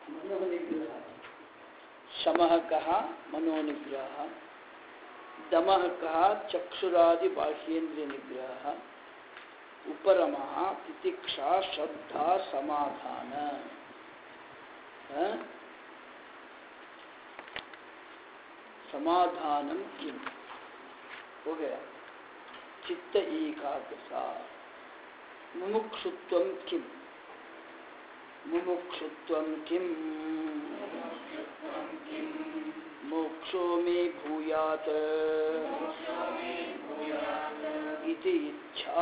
मनोनिग्रह शमः कः मनोनिग्रह दमः कः चक्षुरादि बाह्येन्द्रिय निग्रह उपरमः तितिक्षा श्रद्धा समाधान समाधानम किम हो गया चित्त एकाग्रता मुमुक्षुत्वम किम मुमुक्षुत्वम किम मोक्षो मे भूयात् इति इच्छा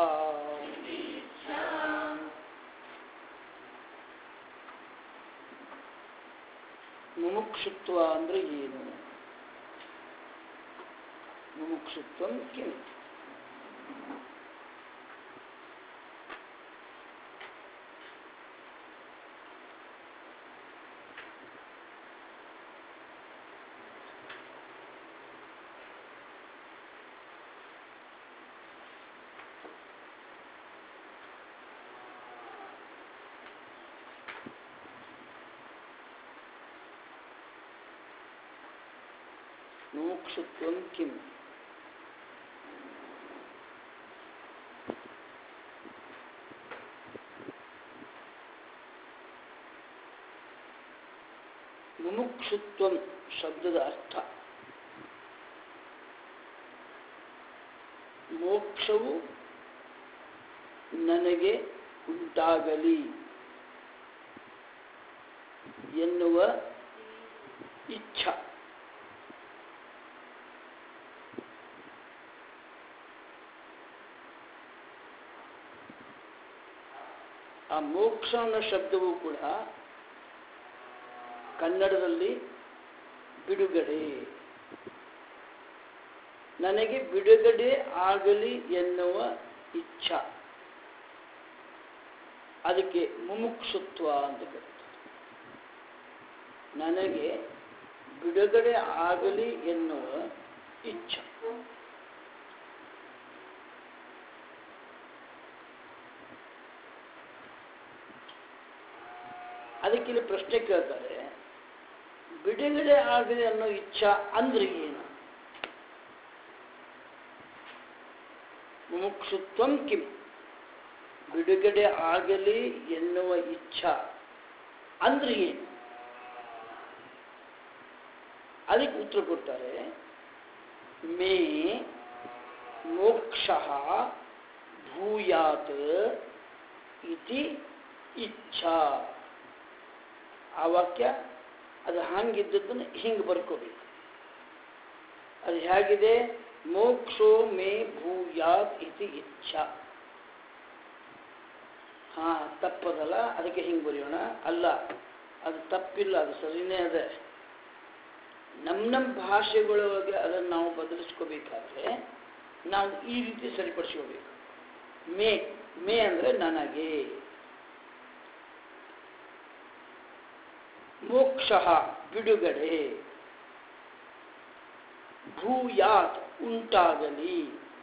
मुमुक्षुत्व ಅಂದ್ರೆ ಏನು मुमुक्षुत्वम किम मुमुक्षुत्वम किम ಮುಮುಕ್ಷುತ್ವಂ ಶಬ್ದದ ಅರ್ಥ ಮೋಕ್ಷವು ನನಗೆ ಉಂಟಾಗಲಿ ಎನ್ನುವ ಇಚ್ಛಾ. ಆ ಮೋಕ್ಷ ಅನ್ನೋ ಶಬ್ದವೂ ಕೂಡ ಕನ್ನಡದಲ್ಲಿ ಬಿಡುಗಡೆ, ನನಗೆ ಬಿಡುಗಡೆ ಆಗಲಿ ಎನ್ನುವ ಇಚ್ಛಾ, ಅದಕ್ಕೆ ಮುಮುಕ್ಷುತ್ವ ಅಂತ ಕರೀತಾರೆ. ನನಗೆ ಬಿಡುಗಡೆ ಆಗಲಿ ಎನ್ನುವ ಇಚ್ಛಾ. ಅದಕ್ಕೆ ಇಲ್ಲಿ ಪ್ರಶ್ನೆ ಕೇಳ್ತಾರೆ, ಬಿಡುಗಡೆ ಆಗಲಿ ಅನ್ನೋ ಇಚ್ಛಾ ಅಂದ್ರೆ ಏನು? ಮುಮುಕ್ಷುತ್ವಂ ಕಿಂ, ಬಿಡುಗಡೆ ಆಗಲಿ ಎನ್ನುವ ಇಚ್ಛಾ ಅಂದ್ರೆ ಏನು? ಅದಕ್ಕೆ ಉತ್ತರ ಕೊಡ್ತಾರೆ, ಮೇ ಮೋಕ್ಷಃ ಭೂಯಾತ್ ಇತಿ ಇಚ್ಛಾ. ಆ ವಾಕ್ಯ ಅದು ಹಾಗಿದ್ದದ್ದನ್ನು ಹಿಂಗೆ ಬರ್ಕೋಬೇಕು. ಅದು ಹೇಗಿದೆ? ಮೋಕ್ಷೋ ಮೇ ಭೂಯಾತ್ ಇತಿ ಇಚ್ಛಾ. ಹಾ, ತಪ್ಪದಲ್ಲ, ಅದಕ್ಕೆ ಹಿಂಗೆ ಬರೆಯೋಣ. ಅಲ್ಲ, ಅದು ತಪ್ಪಿಲ್ಲ, ಅದು ಸರಿನೇ ಅದೇ. ನಮ್ಮ ಭಾಷೆಗಳೊಳಗೆ ಅದನ್ನು ನಾವು ಬದಲಿಸ್ಕೋಬೇಕಾದ್ರೆ ನಾವು ಈ ರೀತಿ ಸರಿಪಡಿಸ್ಕೋಬೇಕು. ಮೇ ಮೇ ಅಂದರೆ ನನಗೆ, ಮೋಕ್ಷ ಬಿಡುಗಡೆ, ಭೂಯಾತ್ ಉಂಟಾಗಲಿ,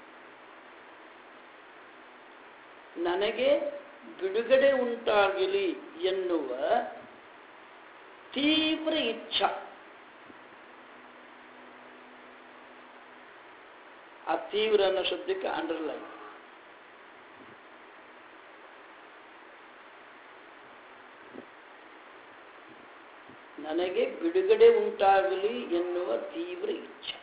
ನನಗೆ ಬಿಡುಗಡೆ ಉಂಟಾಗಲಿ ಎನ್ನುವ ತೀವ್ರ ಇಚ್ಛಾ. ಆ ತೀವ್ರ ಅನ್ನೋ ಶಬ್ದಕ್ಕೆ ಅಂಡರ್ಲೈನ್. ನನಗೆ ಬಿಡುಗಡೆ ಉಂಟಾಗಲಿ ಎನ್ನುವ ತೀವ್ರ ಇಚ್ಛೆ.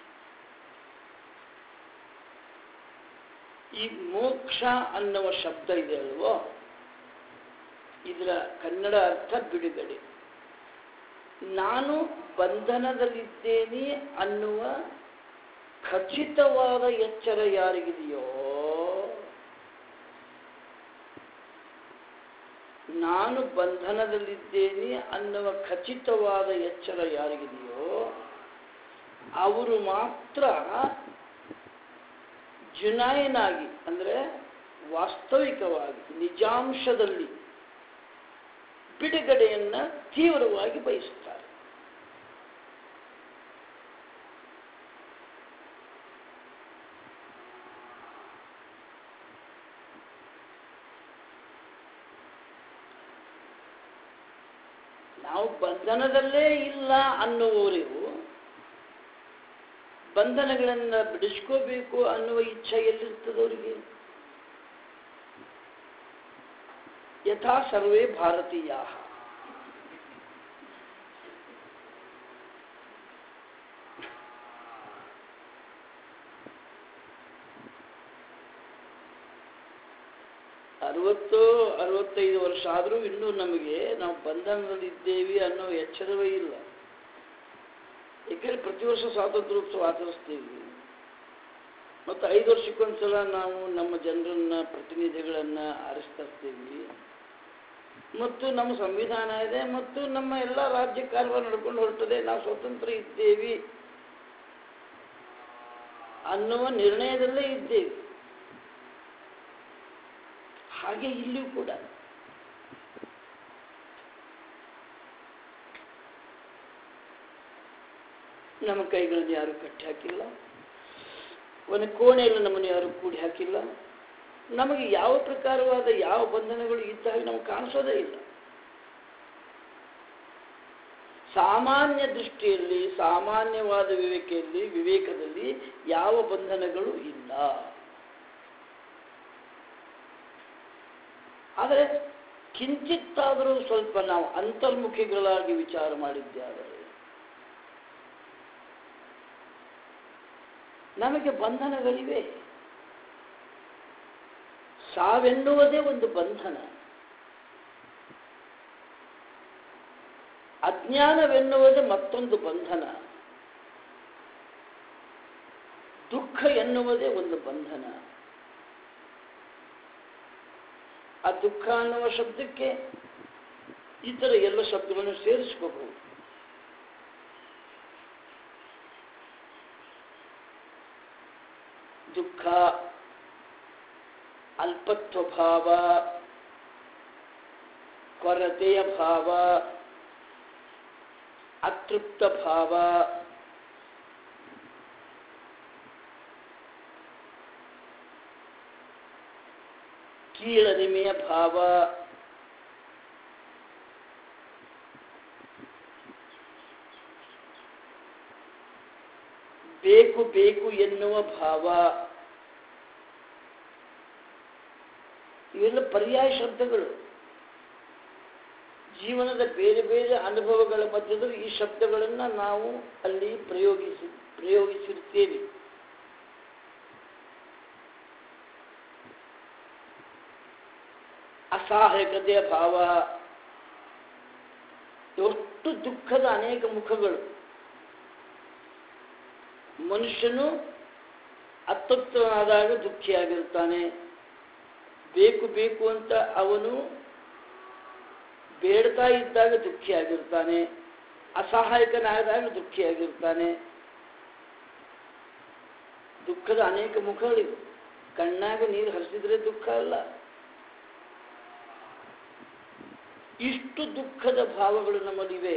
ಈ ಮೋಕ್ಷ ಅನ್ನುವ ಶಬ್ದ ಇದೆ ಅಲ್ವೋ, ಇದರ ಕನ್ನಡ ಅರ್ಥ ಬಿಡುಗಡೆ. ನಾನು ಬಂಧನದಲ್ಲಿದ್ದೇನೆ ಅನ್ನುವ ಖಚಿತವಾದ ಎಚ್ಚರ ಯಾರಿಗಿದೆಯೋ, ನಾನು ಬಂಧನದಲ್ಲಿದ್ದೇನೆ ಅನ್ನುವ ಖಚಿತವಾದ ಎಚ್ಚರ ಯಾರಿಗಿದೆಯೋ ಅವರು ಮಾತ್ರ ಜುನೈನಾಗಿ, ಅಂದರೆ ವಾಸ್ತವಿಕವಾಗಿ ನಿಜಾಂಶದಲ್ಲಿ ಬಿಡುಗಡೆಯನ್ನು ತೀವ್ರವಾಗಿ ಬಯಸುತ್ತಾರೆ. ನಾವು ಬಂಧನದಲ್ಲೇ ಇಲ್ಲ ಅನ್ನುವವರಿಗೂ ಬಂಧನಗಳನ್ನು ಬಿಡಿಸ್ಕೋಬೇಕು ಅನ್ನುವ ಇಚ್ಛೆ ಎಲ್ಲಿರ್ತದವರಿಗೆ? ಯಥಾ ಸರ್ವೇ ಭಾರತೀಯ. ಅರವತ್ತು 65 ವರ್ಷ ಆದರೂ ಇನ್ನೂ ನಮಗೆ ನಾವು ಬಂಧನದಲ್ಲಿದ್ದೇವೆ ಅನ್ನೋ ಎಚ್ಚರವೇ ಇಲ್ಲ. ಏಕೆಂದರೆ ಪ್ರತಿ ವರ್ಷ ಸ್ವಾತಂತ್ರ್ಯೋತ್ಸವ ಆಚರಿಸ್ತೀವಿ ಮತ್ತು 5 ವರ್ಷಕ್ಕೊಂದ್ಸಲ ನಾವು ನಮ್ಮ ಜನರನ್ನ ಪ್ರತಿನಿಧಿಗಳನ್ನು ಆರಿಸ್ತೀವಿ ಮತ್ತು ನಮ್ಮ ಸಂವಿಧಾನ ಇದೆ ಮತ್ತು ನಮ್ಮ ಎಲ್ಲ ರಾಜ್ಯ ಕಾರ್ಯ ನಡ್ಕೊಂಡು ಹೊರಟದೆ. ನಾವು ಸ್ವತಂತ್ರ ಇದ್ದೇವೆ ಅನ್ನುವ ನಿರ್ಣಯದಲ್ಲೇ ಇದ್ದೇವೆ. ಹಾಗೆ ಇಲ್ಲಿಯೂ ಕೂಡ ನಮ್ಮ ಕೈಗಳನ್ನು ಯಾರು ಕಟ್ಟಿ ಹಾಕಿಲ್ಲ, ಒಂದು ಕೋಣೆಯಲ್ಲಿ ನಮ್ಮನ್ನು ಯಾರು ಕೂಡಿ ಹಾಕಿಲ್ಲ. ನಮಗೆ ಯಾವ ಪ್ರಕಾರವಾದ ಯಾವ ಬಂಧನಗಳು ಇದ್ದಾಗ ನಮಗೆ ಕಾಣಿಸೋದೇ ಇಲ್ಲ. ಸಾಮಾನ್ಯ ದೃಷ್ಟಿಯಲ್ಲಿ, ಸಾಮಾನ್ಯವಾದ ವಿವೇಕದಲ್ಲಿ ಯಾವ ಬಂಧನಗಳು ಇಲ್ಲ. ಆದರೆ ಕಿಂಚಿತ್ತಾದರೂ ಸ್ವಲ್ಪ ನಾವು ಅಂತರ್ಮುಖಿಗಳಾಗಿ ವಿಚಾರ ಮಾಡಿದ್ದಾದರೆ ನಮಗೆ ಬಂಧನಗಳಿವೆ. ಸಾವೆನ್ನುವುದೇ ಒಂದು ಬಂಧನ, ಅಜ್ಞಾನವೆನ್ನುವುದೇ ಮತ್ತೊಂದು ಬಂಧನ, ದುಃಖ ಎನ್ನುವುದೇ ಒಂದು ಬಂಧನ. ಆ ದುಃಖ ಅನ್ನುವ ಶಬ್ದಕ್ಕೆ ಇತರ ಎಲ್ಲ ಶಬ್ದಗಳನ್ನು ಸೇರಿಸ್ಕೋಬಹುದು. ದುಃಖ, ಅಲ್ಪತ್ವ ಭಾವ, ಕೊರತೆಯ ಭಾವ, ಅತೃಪ್ತ ಭಾವ, ಕೀಳರಿಮೆಯ ಭಾವ, ಬೇಕು ಬೇಕು ಎನ್ನುವ ಭಾವ, ಇವೆಲ್ಲ ಪರ್ಯಾಯ ಶಬ್ದಗಳು. ಜೀವನದ ಬೇರೆ ಬೇರೆ ಅನುಭವಗಳ ಮಧ್ಯದಲ್ಲಿ ಈ ಶಬ್ದಗಳನ್ನು ನಾವು ಅಲ್ಲಿ ಪ್ರಯೋಗಿಸಿರ್ತೇವೆ. ಅಸಹಾಯಕತೆಯ ಭಾವ, ಎಷ್ಟು ದುಃಖದ ಅನೇಕ ಮುಖಗಳು. ಮನುಷ್ಯನು ಅತೃಪ್ತನಾದಾಗ ದುಃಖಿಯಾಗಿರ್ತಾನೆ, ಬೇಕು ಬೇಕು ಅಂತ ಅವನು ಬೇಡ್ತಾ ಇದ್ದಾಗ ದುಃಖಿಯಾಗಿರ್ತಾನೆ, ಅಸಹಾಯಕನಾದಾಗ ದುಃಖಿಯಾಗಿರ್ತಾನೆ. ದುಃಖದ ಅನೇಕ ಮುಖಗಳಿವೆ. ಕಣ್ಣಾಗ ನೀರು ಹರಿಸಿದ್ರೆ ದುಃಖ ಅಲ್ಲ. ಇಷ್ಟು ದುಃಖದ ಭಾವಗಳು ನಮ್ಮಲ್ಲಿವೆ.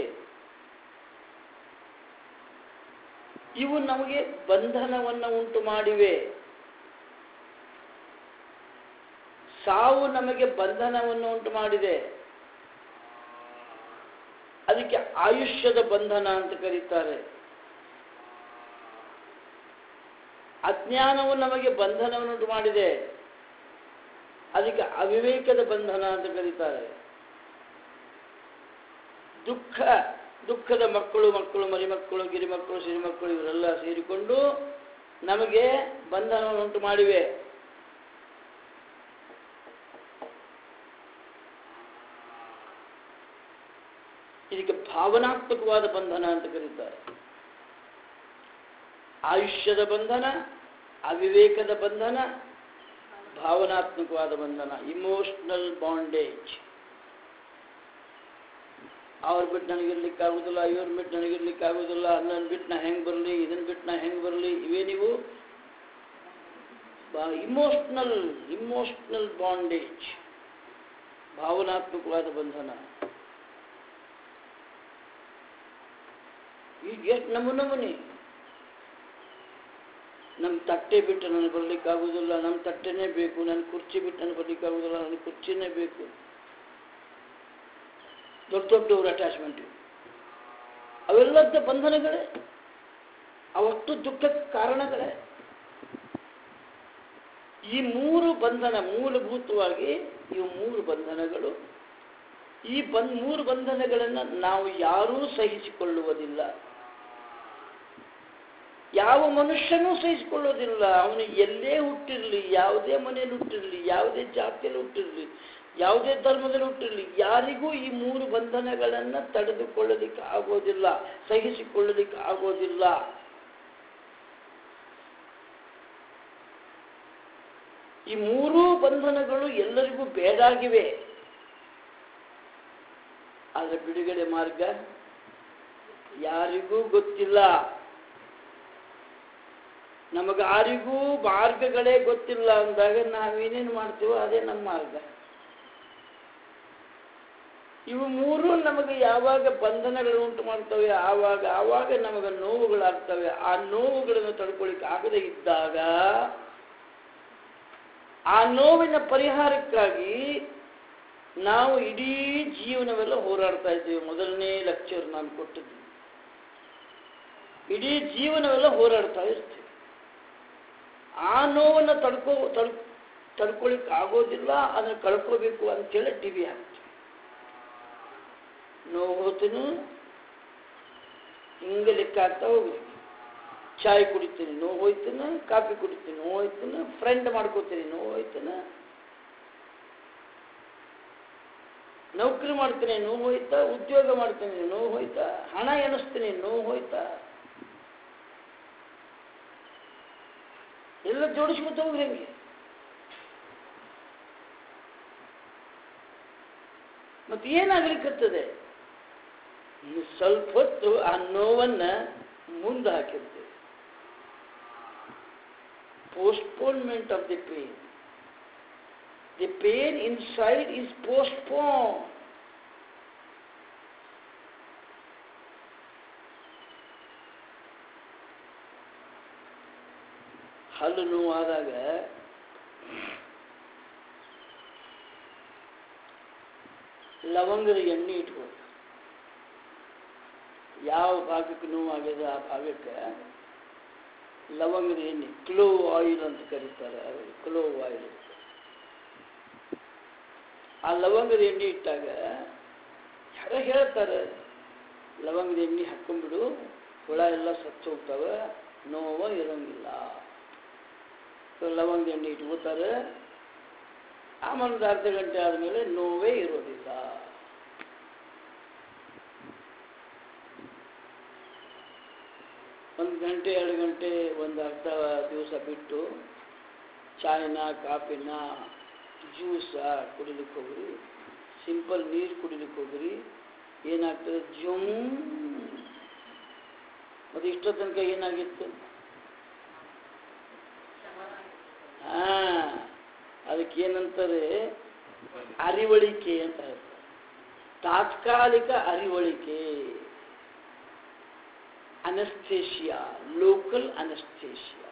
ಇವು ನಮಗೆ ಬಂಧನವನ್ನು ಉಂಟು ಮಾಡಿವೆ. ಸಾವು ನಮಗೆ ಬಂಧನವನ್ನು ಉಂಟು ಮಾಡಿದೆ. ಅದಕ್ಕೆ ಆಯುಷ್ಯದ ಬಂಧನ ಅಂತ ಕರೀತಾರೆ. ಅಜ್ಞಾನವು ನಮಗೆ ಬಂಧನವನ್ನು ಉಂಟು ಮಾಡಿದೆ. ಅದಕ್ಕೆ ಅವಿವೇಕದ ಬಂಧನ ಅಂತ ಕರೀತಾರೆ. ದುಃಖದ ಮಕ್ಕಳು, ಮರಿಮಕ್ಕಳು, ಗಿರಿಮಕ್ಕಳು, ಸಿರಿಮಕ್ಕಳು ಇವರೆಲ್ಲ ಸೇರಿಕೊಂಡು ನಮಗೆ ಬಂಧನವನ್ನು ಉಂಟು ಮಾಡಿವೆ. ಇದಕ್ಕೆ ಭಾವನಾತ್ಮಕವಾದ ಬಂಧನ ಅಂತ ಕರೀತಾರೆ. ಆಯುಷ್ಯದ ಬಂಧನ, ಅವಿವೇಕದ ಬಂಧನ, ಭಾವನಾತ್ಮಕವಾದ ಬಂಧನ, ಇಮೋಷನಲ್ ಬಾಂಡೇಜ್. ಅವ್ರು ಬಿಟ್ಟು ನನಗಿರ್ಲಿಕ್ಕಾಗೋದಿಲ್ಲ, ಇವ್ರ ಬಿಟ್ಟು ನನಗಿರ್ಲಿಕ್ಕಾಗೋದಿಲ್ಲ, ನನ್ನ ಬಿಟ್ಟು ನಾ ಹೆಂಗೆ ಬರಲಿ, ಇದನ್ನು ಬಿಟ್ಟು ನಾ ಹೆಂಗೆ ಬರಲಿ, ಇವೇನಿವು ಇಮೋಷನಲ್ ಬಾಂಡೇಜ್, ಭಾವನಾತ್ಮಕವಾದ ಬಂಧನ. ಈಗ ಎಷ್ಟು ನಮೂನಿ. ನಮ್ಮ ತಟ್ಟೆ ಬಿಟ್ಟು ನನಗೆ ಬರ್ಲಿಕ್ಕಾಗೋದಿಲ್ಲ, ನಮ್ಮ ತಟ್ಟೆನೇ ಬೇಕು. ನನ್ನ ಕುರ್ಚಿ ಬಿಟ್ಟು ನನಗೆ ಬರ್ಲಿಕ್ಕಾಗೋದಿಲ್ಲ, ನನಗೆ ಕುರ್ಚಿನೇ ಬೇಕು. ದೊಡ್ಡ ದೊಡ್ಡವ್ರ ಅಟ್ಯಾಚ್ಮೆಂಟ್ ಅವೆಲ್ಲದ ಬಂಧನಗಳೇ, ಅವಷ್ಟು ದುಃಖಕ್ಕೆ ಕಾರಣಗಳೇ. ಈ ಮೂರು ಬಂಧನ ಮೂಲಭೂತವಾಗಿ ಇವು ಮೂರು ಬಂಧನಗಳು. ಈ ಮೂರು ಬಂಧನಗಳನ್ನು ನಾವು ಯಾರೂ ಸಹಿಸಿಕೊಳ್ಳುವುದಿಲ್ಲ, ಯಾವ ಮನುಷ್ಯನೂ ಸಹಿಸಿಕೊಳ್ಳೋದಿಲ್ಲ. ಅವನು ಎಲ್ಲೇ ಹುಟ್ಟಿರಲಿ, ಯಾವುದೇ ಮನೆಯಲ್ಲಿ ಹುಟ್ಟಿರಲಿ, ಯಾವುದೇ ಜಾತಿಯಲ್ಲಿ ಹುಟ್ಟಿರಲಿ, ಯಾವುದೇ ಧರ್ಮದಲ್ಲಿ ಹುಟ್ಟಿರಲಿ, ಯಾರಿಗೂ ಈ ಮೂರು ಬಂಧನಗಳನ್ನು ತಡೆದುಕೊಳ್ಳಲಿಕ್ಕೆ ಆಗೋದಿಲ್ಲ, ಸಹಿಸಿಕೊಳ್ಳಲಿಕ್ಕೆ ಆಗೋದಿಲ್ಲ. ಈ ಮೂರೂ ಬಂಧನಗಳು ಎಲ್ಲರಿಗೂ ಬೇಡಾಗಿವೆ. ಆದರೆ ಬಿಡುಗಡೆ ಮಾರ್ಗ ಯಾರಿಗೂ ಗೊತ್ತಿಲ್ಲ. ನಮಗಾರಿಗೂ ಮಾರ್ಗಗಳೇ ಗೊತ್ತಿಲ್ಲ ಅಂದಾಗ ನಾವೇನೇನು ಮಾಡ್ತೀವೋ ಅದೇ ನಮ್ಮ ಮಾರ್ಗ. ಇವು ಮೂರು ನಮಗೆ ಯಾವಾಗ ಬಂಧನಗಳು ಉಂಟು ಮಾಡ್ತವೆ, ಆವಾಗ ನಮಗೆ ನೋವುಗಳಾಗ್ತವೆ. ಆ ನೋವುಗಳನ್ನು ತಡ್ಕೊಳ್ಳಿಕ್ಕೆ ಆಗದೆ ಇದ್ದಾಗ ಆ ನೋವಿನ ಪರಿಹಾರಕ್ಕಾಗಿ ನಾವು ಇಡೀ ಜೀವನವೆಲ್ಲ ಹೋರಾಡ್ತಾ ಇದ್ದೇವೆ. ಮೊದಲನೇ ಲೆಕ್ಚರ್ ನಾನು ಕೊಟ್ಟಿದ್ದೆ, ಇಡೀ ಜೀವನವೆಲ್ಲ ಹೋರಾಡ್ತಾ ಇರ್ತೀವಿ. ಆ ನೋವನ್ನು ತಡ್ಕೊಳ್ಳಿಕ್ಕೆ ಆಗೋದಿಲ್ಲ, ಅದನ್ನು ಕಳ್ಕೋಬೇಕು ಅಂತೇಳಿ ಟಿವಿ ಹಾಕ್ತೀವಿ. ನೋವು ಹೋಗ್ತೀನಿ ಹಿಂಗೆ ಲೆಕ್ಕ ಆಗ್ತಾ ಹೋಗ್ಬೇಕು. ಚಾಯ್ ಕುಡಿತೀನಿ, ನೋವು ಹೋಯ್ತಾನೆ. ಕಾಫಿ ಕುಡಿತೀನಿ, ನೋವು ಹೋಯ್ತಾನೆ. ಫ್ರೆಂಡ್ ಮಾಡ್ಕೋತೀನಿ, ನೋವು ಹೋಯ್ತಾನೆ. ನೌಕರಿ ಮಾಡ್ತೀನಿ, ನೋವು ಹೋಯ್ತಾ. ಉದ್ಯೋಗ ಮಾಡ್ತೀನಿ, ನೋವು ಹೋಯ್ತಾ. ಹಣ ಎಣಿಸ್ತೀನಿ, ನೋವು ಹೋಯ್ತಾ. ಎಲ್ಲ ಜೋಡಿಸ್ಕೊತ ಹೋಗ್ರಿ ಹಂಗೆ. ಮತ್ತೆ ಏನಾಗ್ಲಿಕ್ಕತ್ತದೆ? ಸ್ವಲ್ಪ ಹೊತ್ತು ಆ ನೋವನ್ನ ಮುಂದೆ ಹಾಕಿರ್ತೇವೆ. Postponement of the pain. The pain inside is postponed. ಹಲ್ಲು ನೋವಾದಾಗ ಲವಂಗದ ಎಣ್ಣೆ ಇಟ್ಕೋ. ಯಾವ ಭಾಗಕ್ಕೆ ನೋವಾಗಿದೆ ಆ ಭಾಗಕ್ಕೆ ಲವಂಗದ ಎಣ್ಣೆ, ಕ್ಲೋವ್ ಆಯಿಲ್ ಅಂತ ಕರೀತಾರೆ. Clove oil. ಆ ಲವಂಗದ ಎಣ್ಣೆ ಇಟ್ಟಾಗ ಯಾರೋ ಹೇಳ್ತಾರೆ, ಲವಂಗದ ಎಣ್ಣೆ ಹಾಕೊಂಡ್ಬಿಡು, ಹುಳ ಎಲ್ಲ ಸತ್ತು ಹೋಗ್ತವೆ, ನೋವ ಇರೋಂಗಿಲ್ಲ. ಲವಂಗದ ಎಣ್ಣೆ ಇಟ್ಕೋತಾರೆ. ಆಮೇಲೆ ಒಂದು ಅರ್ಧ ಗಂಟೆ ಆದಮೇಲೆ ನೋವೇ ಇರೋದಿಲ್ಲ. ಒಂದು ಗಂಟೆ 2 ಗಂಟೆ ಒಂದು ಅರ್ಧ ದಿವಸ ಬಿಟ್ಟು ಚಾಯ್ನ ಕಾಫಿನ ಜ್ಯೂಸ ಕುಡಿಲಿಕ್ಕೆ ಹೋಗ್ರಿ, ಸಿಂಪಲ್ ನೀರು ಕುಡಿಲಿಕ್ಕೆ ಹೋಗ್ರಿ. ಏನಾಗ್ತದೆ? ಜುಮ್. ಮತ್ತು ಇಷ್ಟೋ ತನಕ ಏನಾಗಿತ್ತು? ಅದಕ್ಕೆ ಏನಂತಾರೆ? ಅರಿವಳಿಕೆ ಅಂತ ಹೇಳ್ತಾರೆ. ತಾತ್ಕಾಲಿಕ ಅರಿವಳಿಕೆ, ಅನಸ್ಥೇಷಿಯಾ, ಲೋಕಲ್ ಅನಸ್ಥೇಷಿಯಾ.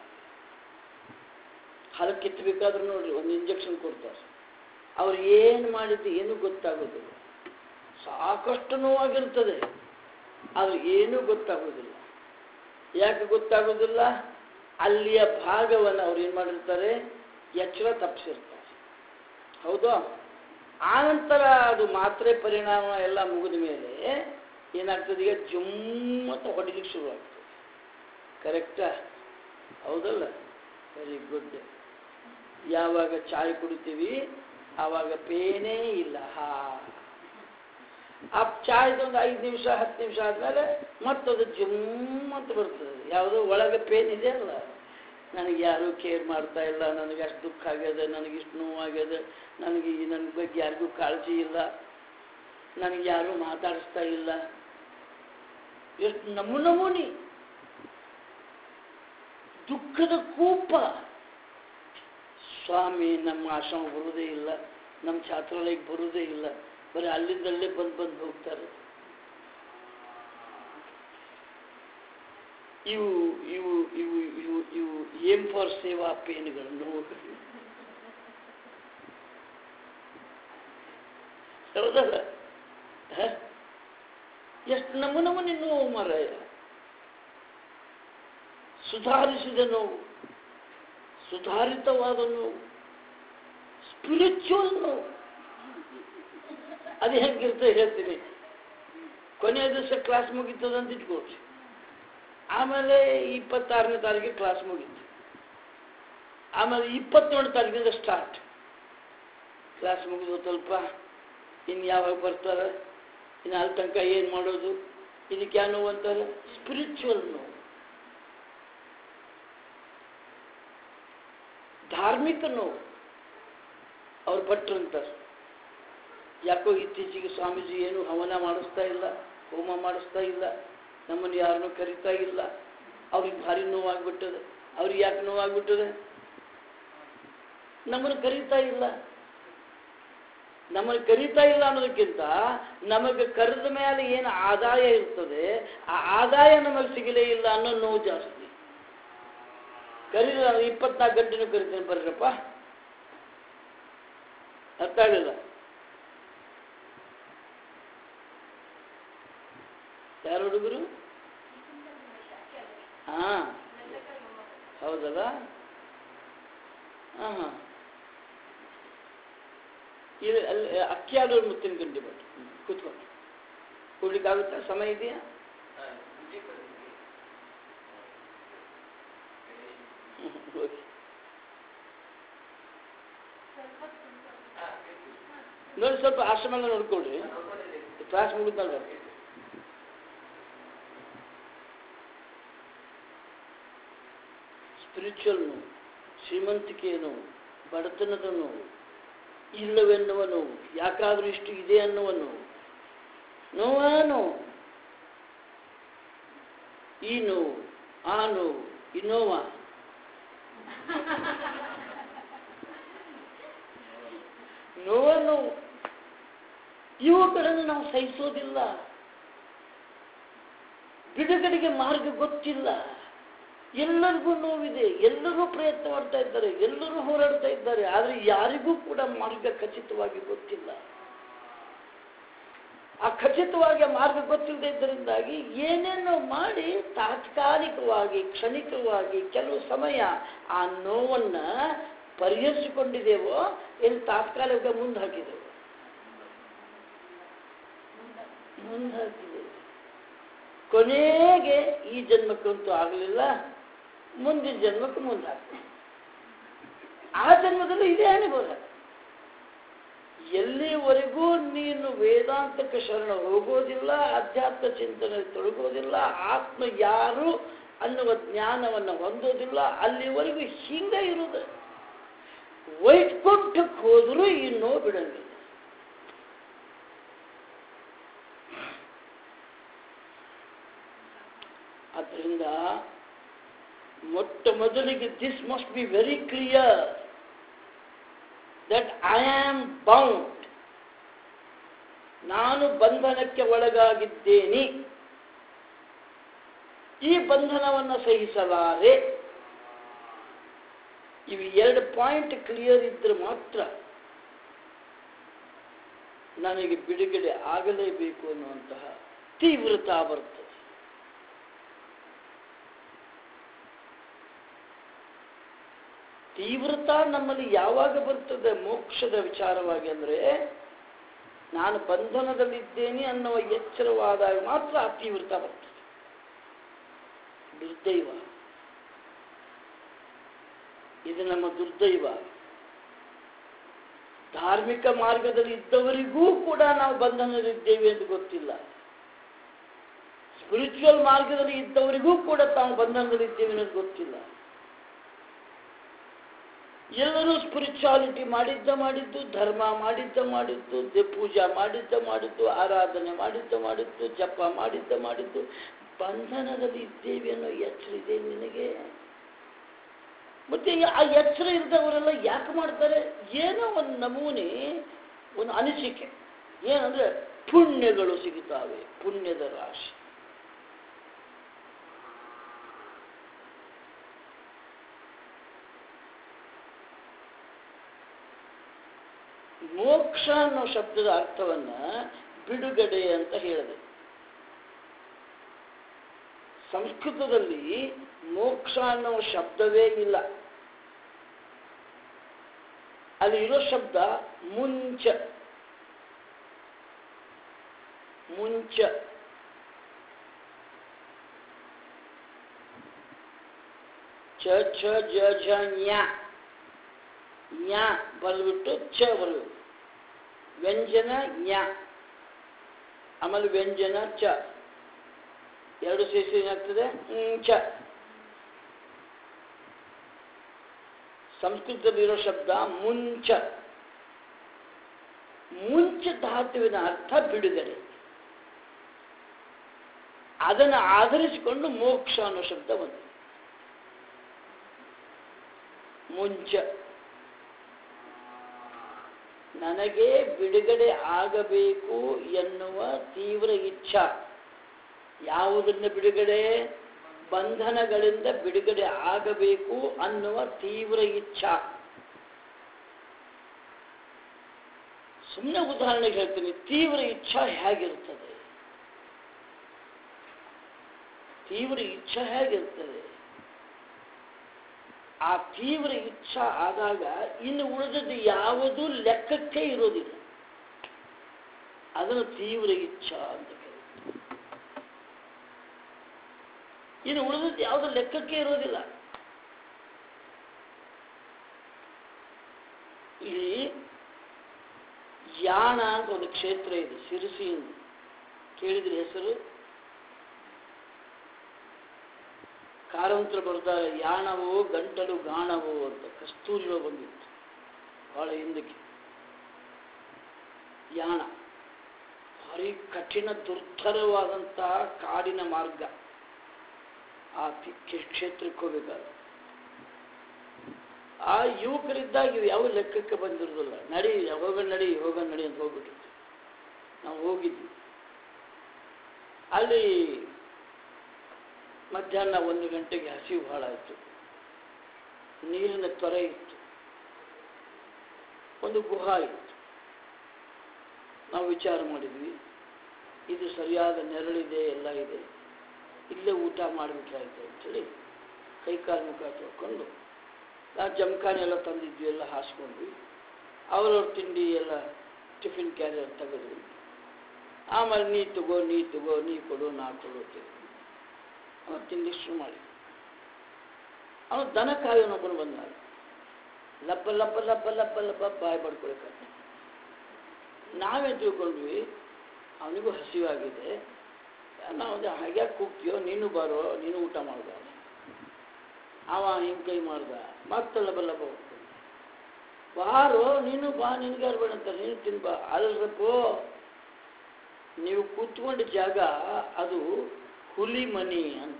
ಹಲ ಕಿತ್ತಬೇಕಾದ್ರೂ ನೋಡ್ರಿ ಒಂದು ಇಂಜೆಕ್ಷನ್ ಕೊಡ್ತಾರೆ. ಅವ್ರು ಏನು ಮಾಡಿದ್ದು ಏನೂ ಗೊತ್ತಾಗೋದಿಲ್ಲ. ಸಾಕಷ್ಟು ನೋವಾಗಿರ್ತದೆ, ಆದ್ರೆ ಏನೂ ಗೊತ್ತಾಗೋದಿಲ್ಲ. ಯಾಕೆ ಗೊತ್ತಾಗೋದಿಲ್ಲ? ಅಲ್ಲಿಯ ಭಾಗವನ್ನು ಅವ್ರು ಏನು ಮಾಡಿರ್ತಾರೆ? ಎಚ್ಚರ ತಪ್ಪಿಸಿರ್ತಾರೆ. ಹೌದಾ? ಆನಂತರ ಅದು ಮಾತ್ರೆ ಪರಿಣಾಮ ಎಲ್ಲ ಮುಗಿದ ಮೇಲೆ ಏನಾಗ್ತದೆ? ಈಗ ಜುಮ್ಮತ್ತ ಹೊಡಿಲಿಕ್ಕೆ ಶುರುವಾಗ್ತದೆ. ಕರೆಕ್ಟಾ? ಹೌದಲ್ಲ? Very good. ಯಾವಾಗ ಚಾಯ್ ಕುಡಿತೀವಿ ಆವಾಗ ಪೇನೇ ಇಲ್ಲ. ಆ ಚಾಯ್ದೊಂದು 5 ನಿಮಿಷ 10 ನಿಮಿಷ ಆದಮೇಲೆ ಮತ್ತದು ಜುಮ್ಮಂತ ಬರ್ತದೆ. ಯಾವುದೋ ಒಳಗೆ ಪೇನ್ ಇದೆ ಅಲ್ಲ, ನನಗೆ ಯಾರೂ ಕೇರ್ ಮಾಡ್ತಾ ಇಲ್ಲ, ನನಗೆ ಅಷ್ಟು ದುಃಖ ಆಗ್ಯದ, ನನಗಿಷ್ಟು ನೋವಾಗ್ಯದ, ನನಗೆ ನನ್ನ ಬಗ್ಗೆ ಯಾರಿಗೂ ಕಾಳಜಿ ಇಲ್ಲ, ನನಗೆ ಯಾರೂ ಮಾತಾಡಿಸ್ತಾ ಇಲ್ಲ. ಎಷ್ಟು ನಮೂನಿ ದುಃಖದ ಕೂಪ. ಸ್ವಾಮಿ ನಮ್ಮ ಆಶ್ರಮ ಬರುವುದೇ ಇಲ್ಲ, ನಮ್ಮ ಛಾತ್ರಾಲಯಕ್ಕೆ ಬರುವುದೇ ಇಲ್ಲ, ಬರೀ ಅಲ್ಲಿಂದಲ್ಲೇ ಬಂದು ಹೋಗ್ತಾರೆ. ಇವು ಇವು ಇವು ಇವು ಇವು ಏಮ್ ಫಾರ್ ಸೇವಾ ಪೇನ್ಗಳನ್ನು ಹೌದಲ್ಲ? ಎಷ್ಟು ನಮೂನಿ ನೋವು ಮಾರಾಯ. ಸುಧಾರಿಸಿದ ನೋವು, ಸುಧಾರಿತವಾದ ನೋವು, ಸ್ಪಿರಿಚುವಲ್ ನೋವು. ಅದು ಹೆಂಗಿರ್ತದೆ ಹೇಳ್ತೀನಿ. ಕೊನೆಯ ದಿವಸ ಕ್ಲಾಸ್ ಮುಗೀತದಂತ ಇಟ್ಕೊಳ್ರಿ. ಆಮೇಲೆ 26ನೇ ತಾರೀಕಿಗೆ ಕ್ಲಾಸ್ ಮುಗೀತು. ಆಮೇಲೆ 27ನೇ ತಾರೀಕಿಂದ ಸ್ಟಾರ್ಟ್. ಕ್ಲಾಸ್ ಮುಗಿದು ಸ್ವಲ್ಪ ಇನ್ನು ಯಾವಾಗ ಬರ್ತಾರೆ, ಇನ್ನು ಅಲ್ಲಿ ತನಕ ಏನು ಮಾಡೋದು, ಇದಕ್ಕೆ ಯಾವ ನೋವು ಅಂತಾರೆ? ಸ್ಪಿರಿಚುವಲ್ ನೋವು. ಧಾರ್ಮಿಕ ನೋವು ಅವ್ರು ಪಟ್ಟರಂತಾರೆ. ಯಾಕೋ ಇತ್ತೀಚೆಗೆ ಸ್ವಾಮೀಜಿ ಏನು ಹವನ ಮಾಡಿಸ್ತಾ ಇಲ್ಲ, ಹೋಮ ಮಾಡಿಸ್ತಾ ಇಲ್ಲ, ನಮ್ಮನ್ನು ಯಾರನ್ನೂ ಕರಿತಾ ಇಲ್ಲ. ಅವ್ರಿಗೆ ಭಾರಿ ನೋವಾಗ್ಬಿಟ್ಟದೆ. ಅವ್ರಿಗೆ ಯಾಕೆ ನೋವಾಗ್ಬಿಟ್ಟದೆ? ನಮ್ಮನ್ನು ಕರೀತಾ ಇಲ್ಲ. ನಮ್ಮನ್ನು ಕರೀತಾ ಇಲ್ಲ ಅನ್ನೋದಕ್ಕಿಂತ ನಮಗೆ ಕರೆದ ಮೇಲೆ ಏನು ಆದಾಯ ಇರ್ತದೆ, ಆ ಆದಾಯ ನಮಗೆ ಸಿಗಲೇ ಇಲ್ಲ ಅನ್ನೋ ನೋವು ಜಾಸ್ತಿ. ಕರೀಲ್ಲ, 24 ಗಂಟೆನೂ ಕರಿತೇನೆ ಬರ್ರಪ್ಪ. ಅರ್ಥ ಆಗಲಿಲ್ಲ. ಯಾರು ಹುಡುಗರು? ಹಾ, ಹೌದಲ್ಲ. ಹಾಂ ಹಾಂ, ಇಲ್ಲಿ ಅಲ್ಲಿ ಅಕ್ಕಿ ಆಡೋರು ಮುತ್ತಿನ ಗಂಟೆ ಬಟ್ ಕೂತ್ಕೊಂಡು ಕೊಡ್ಲಿಕ್ಕಾಗುತ್ತಾ? ಸಮಯ ಇದೆಯಾ? ನೋಡಿ, ಸ್ವಲ್ಪ ಆಶ್ರಮ ನೋಡ್ಕೊಳ್ರಿ. ಕ್ಲಾಸ್ ಮುಗಿದ್ನಲ್ವ. ಸ್ಪಿರಿಚುವಲ್ ನೋವು, ಶ್ರೀಮಂತಿಕೆಯ ನೋವು, ಬಡತನದ ನೋವು, ಇಲ್ಲವೆನ್ನುವ ನೋವು, ಯಾಕಾದ್ರೂ ಇಷ್ಟು ಇದೆ ಅನ್ನುವ ನೋವು, ನೋವು, ಈ ನೋವು, ಆ ನೋವು, ಇನ್ನೋವ, ನೋವು, ಇವುಗಳನ್ನು ನಾವು ಸಹಿಸೋದಿಲ್ಲ. ಬಿಡುಗಡೆಗೆ ಮಾರ್ಗ ಗೊತ್ತಿಲ್ಲ. ಎಲ್ಲರಿಗೂ ನೋವಿದೆ, ಎಲ್ಲರೂ ಪ್ರಯತ್ನ ಮಾಡ್ತಾ ಇದ್ದಾರೆ, ಎಲ್ಲರೂ ಹೋರಾಡ್ತಾ ಇದ್ದಾರೆ. ಆದರೆ ಯಾರಿಗೂ ಕೂಡ ಮಾರ್ಗ ಖಚಿತವಾಗಿ ಗೊತ್ತಿಲ್ಲ. ಆ ಖಚಿತವಾಗಿ ಮಾರ್ಗ ಗೊತ್ತಿಲ್ಲದೆ ಇದ್ದರಿಂದಾಗಿ ಏನೇನೋ ಮಾಡಿ ತಾತ್ಕಾಲಿಕವಾಗಿ, ಕ್ಷಣಿಕವಾಗಿ ಕೆಲವು ಸಮಯ ಆ ನೋವನ್ನ ಪರಿಹರಿಸಿಕೊಂಡಿದ್ದೇವೋ, ಏನು ತಾತ್ಕಾಲಿಕ ಮುಂದೆ ಹಾಕಿದೆವು. ಕೊನೆಗೆ ಈ ಜನ್ಮಕ್ಕಂತೂ ಆಗಲಿಲ್ಲ, ಮುಂದಿನ ಜನ್ಮಕ್ಕೆ ಮುಂದೆ ಹಾಕ್ತೀವಿ. ಆ ಜನ್ಮದಲ್ಲಿ ಇದೇ ಅನುಭವ. ಎಲ್ಲಿವರೆಗೂ ನೀನು ವೇದಾಂತಕ್ಕೆ ಶರಣ ಹೋಗೋದಿಲ್ಲ, ಅಧ್ಯಾತ್ಮ ಚಿಂತನೆ ತೊಡಗೋದಿಲ್ಲ, ಆತ್ಮ ಯಾರು ಅನ್ನುವ ಜ್ಞಾನವನ್ನು ಹೊಂದೋದಿಲ್ಲ, ಅಲ್ಲಿವರೆಗೂ ಹಿಂಗೆ ಇರುವುದು. ವೈಕುಂಠಕ್ಕೆ ಹೋದರೂ ಇನ್ನೂ ಬಿಡಂಗಿಲ್ಲ. ಆದ್ದರಿಂದ ಮೊಟ್ಟ ಮೊದಲಿಗೆ this must be very clear that I am bound. ನಾನು ಬಂಧನಕ್ಕೆ ಒಳಗಾಗಿದ್ದೇನೆ, ಈ ಬಂಧನವನ್ನು ಸಹಿಸಲಾರೆ. ಇವು 2 ಪಾಯಿಂಟ್ ಕ್ಲಿಯರ್ ಇದ್ರೆ ಮಾತ್ರ ನನಗೆ ಬಿಡುಗಡೆ ಆಗಲೇಬೇಕು ಅನ್ನುವಂತಹ ತೀವ್ರತಾ ಬರ್ತದೆ. ತೀವ್ರತಾ ನಮ್ಮಲ್ಲಿ ಯಾವಾಗ ಬರ್ತದೆ ಮೋಕ್ಷದ ವಿಚಾರವಾಗಿ ಅಂದರೆ, ನಾನು ಬಂಧನದಲ್ಲಿದ್ದೇನೆ ಅನ್ನುವ ಎಚ್ಚರವಾದಾಗ ಮಾತ್ರ ಆ ತೀವ್ರತಾ ಬರ್ತದೆ. ದುರ್ದೈವ, ಇದು ನಮ್ಮ ದುರ್ದೈವ. ಧಾರ್ಮಿಕ ಮಾರ್ಗದಲ್ಲಿ ಇದ್ದವರಿಗೂ ಕೂಡ ನಾವು ಬಂಧನದಲ್ಲಿದ್ದೇವೆ ಎಂದು ಗೊತ್ತಿಲ್ಲ. ಸ್ಪಿರಿಚುವಲ್ ಮಾರ್ಗದಲ್ಲಿ ಇದ್ದವರಿಗೂ ಕೂಡ ತಾವು ಬಂಧನದಲ್ಲಿದ್ದೇವೆ ಅನ್ನೋದು ಗೊತ್ತಿಲ್ಲ. ಎಲ್ಲರೂ ಸ್ಪಿರಿಚುವಾಲಿಟಿ ಮಾಡಿದ್ದು, ಧರ್ಮ ಮಾಡಿದ್ದು, ಪೂಜಾ ಮಾಡಿದ್ದು, ಆರಾಧನೆ ಮಾಡಿದ್ದು, ಜಪ ಮಾಡಿದ್ದು, ಬಂಧನದಲ್ಲಿ ಇದ್ದೇವೆ ಅನ್ನೋ ಎಚ್ಚರ ಇದೆ ನಿನಗೆ? ಮತ್ತೆ ಆ ಎಚ್ಚರ ಇದ್ದವರೆಲ್ಲ ಯಾಕೆ ಮಾಡ್ತಾರೆ? ಏನೋ ಒಂದು ನಮೂನೆ, ಒಂದು ಅನಿಸಿಕೆ ಏನಂದ್ರೆ ಪುಣ್ಯಗಳು ಸಿಗುತ್ತಾವೆ, ಪುಣ್ಯದ ರಾಶಿ. ಮೋಕ್ಷ ಅನ್ನೋ ಶಬ್ದದ ಅರ್ಥವನ್ನ ಬಿಡುಗಡೆ ಅಂತ ಹೇಳಿದೆ. ಸಂಸ್ಕೃತದಲ್ಲಿ ಮೋಕ್ಷ ಅನ್ನೋ ಶಬ್ದವೇ ಇಲ್ಲ. ಅಲ್ಲಿ ಇರೋ ಶಬ್ದ ಮುಂಚ. ಮುಂಚ ಚ ಛ ಜ ಝ ಞ ಞ ಬರೆದ್ಬಿಟ್ಟು ಛ ಬರಬೇಕು. ವ್ಯಂಜನ ಞ, ಆಮೇಲೆ ವ್ಯಂಜನ ಚ, ಎರಡು ಸೇರಿಸಿ ಏನಾಗ್ತದೆ ಚ. ಸಂಸ್ಕೃತದಲ್ಲಿರೋ ಶಬ್ದ ಮುಂಚ. ಮುಂಚ ಧಾತುವಿನ ಅರ್ಥ ಬಿಡುಗಡೆ. ಅದನ್ನು ಆಧರಿಸಿಕೊಂಡು ಮೋಕ್ಷ ಅನ್ನೋ ಶಬ್ದ ಬಂದಿದೆ. ಮುಂಚ ನನಗೆ ಬಿಡುಗಡೆ ಆಗಬೇಕು ಎನ್ನುವ ತೀವ್ರ ಇಚ್ಛಾ. ಯಾವುದನ್ನ ಬಿಡುಗಡೆ? ಬಂಧನಗಳಿಂದ ಬಿಡುಗಡೆ ಆಗಬೇಕು ಅನ್ನುವ ತೀವ್ರ ಇಚ್ಛಾ. ಸುಮ್ಮನೆ ಉದಾಹರಣೆಗೆ ಹೇಳ್ತೀನಿ, ತೀವ್ರ ಇಚ್ಛಾ ಹೇಗಿರ್ತದೆ? ತೀವ್ರ ಇಚ್ಛಾ ಹೇಗಿರ್ತದೆ? ಆ ತೀವ್ರ ಇಚ್ಛಾ ಆದಾಗ ಇನ್ನು ಉಳಿದದ್ದು ಯಾವುದೂ ಲೆಕ್ಕಕ್ಕೆ ಇರೋದಿಲ್ಲ. ಅದನ್ನು ತೀವ್ರ ಇಚ್ಛಾ ಅಂತ ಕರೀತಾರೆ. ಇನ್ನು ಉಳಿದದ್ದು ಯಾವುದೂ ಲೆಕ್ಕಕ್ಕೆ ಇರೋದಿಲ್ಲ. ಇಲ್ಲಿ ಯಾಣ ಅಂತ ಒಂದು ಕ್ಷೇತ್ರ ಇದೆ, ಸಿರಸಿಯಿಂದ. ಕೇಳಿದ್ರಿ ಹೆಸರು? ಕಾರಂತರ ಬರ್ತಾರೆ, ಯಾಣವೋ ಗಂಟಲು ಗಾಣವೋ ಅಂತ. ಕಸ್ತೂರಿಯೋ ಬಂದಿತ್ತು ಬಹಳ ಹಿಂದಕ್ಕೆ. ಯಾಣ ಭಾರಿ ಕಠಿಣ ದುರ್ಧರವಾದಂತಹ ಕಾಡಿನ ಮಾರ್ಗ. ಆ ಕ್ಷೇತ್ರಕ್ಕೆ ಹೋಗಬೇಕಾದ್ರೆ ಆ ಯುವಕರಿದ್ದಾಗ ಇವು ಯಾವ ಲೆಕ್ಕಕ್ಕೆ ಬಂದಿರೋದಿಲ್ಲ. ನಡಿ ಹೋಗ ನಡಿ ಅಂತ ಹೋಗ್ಬಿಟ್ಟಿತ್ತು. ನಾವು ಹೋಗಿದ್ವಿ. ಅಲ್ಲಿ ಮಧ್ಯಾಹ್ನ 1 ಗಂಟೆಗೆ ಹಸಿವು ಬಹಳ ಆಯಿತು. ನೀರಿನ ತೊರೆ ಇತ್ತು, ಒಂದು ಗುಹಾ ಇತ್ತು. ನಾವು ವಿಚಾರ ಮಾಡಿದ್ವಿ, ಇದು ಸರಿಯಾದ ನೆರಳಿದೆ, ಎಲ್ಲ ಇದೆ, ಇಲ್ಲೇ ಊಟ ಮಾಡಿಬಿಟ್ರಾಯ್ತು ಅಂತೇಳಿ ಕೈಕಾಲು ಮುಖ ತೊಳ್ಕೊಂಡು ನಾವು ಜಮಖಾನೆ ಎಲ್ಲ ತಂದಿದ್ವಿ, ಎಲ್ಲ ಹಾಸ್ಕೊಂಡ್ವಿ. ಅವರವ್ರ ತಿಂಡಿ ಎಲ್ಲ ಟಿಫಿನ್ ಕ್ಯಾರಿಯರ್ ತೆಗೆದ್ವಿ. ಆಮೇಲೆ ನೀ ತಗೋ ನೀ ಕೊಡು ನಾ ಕೊಡು ಅಂತೇಳಿ ಅವನು ತಿಂಡಿ ಶುರು ಮಾಡಿ. ಅವನು ದನ ಕಾಯೋನೊಬ್ಬನು ಬಂದಾಗ ಲಬ್ಬ ಲಬ್ಬ ಲಬ್ಬ ಲಬ್ಬ ಲಬ್ಬ ಬಾಯಿ ಪಡ್ಕೊಳಕ್ಕೆ. ನಾವೇ ತಿಳ್ಕೊಂಡ್ವಿ ಅವನಿಗೂ ಹಸಿವಾಗಿದೆ, ನಾವು ಹಾಗೆ ಕೂಗ್ತೀಯೋ, ನೀನು ಬಾರೋ, ನೀನು ಊಟ ಮಾಡ್ದ. ಅವ ಹಿಂಗೆ ಕೈ ಮಾಡ್ದ, ಮತ್ತೆ ಲಬ್ಬ ಲಬ್ಬ ಹೋಗ್ತಾನೆ. ಬಾರೋ ನೀನು ಬಾ, ನಿನ್ಗೆ ಯಾರು ಬೇಡ ಅಂತಾರೆ, ನೀನು ತಿನ್ಬಾ. ಅಲ್ರಪ್ಪೋ, ನೀವು ಕೂತ್ಕೊಂಡ ಜಾಗ ಅದು ಹುಲಿ ಮನಿ ಅಂತ.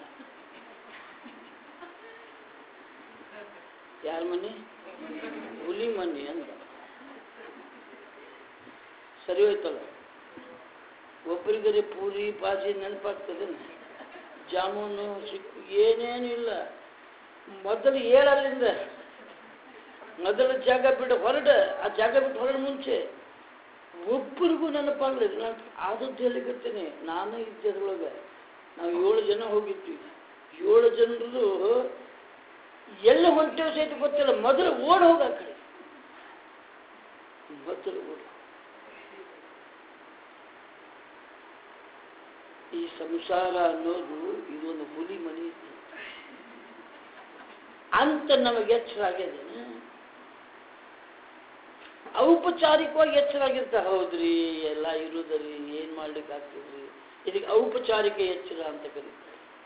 ಯಾರ ಮನಿ? ಹುಲಿ ಮನಿ ಅಂತ. ಸರಿ ಹೋಯ್ತಲ್ಲ. ಒಬ್ಬರಿಗರೆ ಪೂರಿ ಪಾಜಿ ನೆನಪಾಗ್ತದೆ, ಜಾಮೂನು ಸಿಕ್ಕು ಏನೇನು ಇಲ್ಲ. ಮೊದಲು ಏಳಲ್ಲಿಂದ ಮೊದಲ ಜಾಗ ಬಿಟ್ಟು ಹೊರಡ, ಆ ಜಾಗ ಬಿಟ್ಟು ಹೊರಡ ಮುಂಚೆ ಒಬ್ಬರಿಗೂ ನೆನಪಾಗಲಿಲ್ಲ. ನಾನು ಆದದ್ದು ಹೇಳಿಕತ್ತೇನೆ, ನಾನೇ ಇದ್ದದ್ರೊಳಗೆ. ನಾವು 7 ಜನ ಹೋಗಿದ್ವಿ. 7 ಜನರದು ಎಲ್ಲ ಹೊಂಟೇವು ಸಹಿತ ಗೊತ್ತಿಲ್ಲ. ಮೊದಲು ಓಡ್ ಹೋಗ ಆ ಕಡೆ, ಮೊದಲು ಓಡ್. ಈ ಸಂಸಾರ ಅನ್ನೋದು ಇದೊಂದು ಹುಲಿ ಮನಿ ಅಂತ ನಮಗೆ ಎಚ್ಚರ ಆಗ್ಯದೇನೆ. ಔಪಚಾರಿಕವಾಗಿ ಎಚ್ಚರ ಆಗಿರ್ತಾರೆ. ಹೌದ್ರಿ, ಎಲ್ಲ ಇರುದ್ರಿ, ಏನ್ ಮಾಡ್ಲಿಕ್ಕೆ ಆಗ್ತದ್ರಿ, ಇದಕ್ಕೆ ಔಪಚಾರಿಕ ಎಚ್ಚರ ಅಂತ ಕರೀತಾರೆ.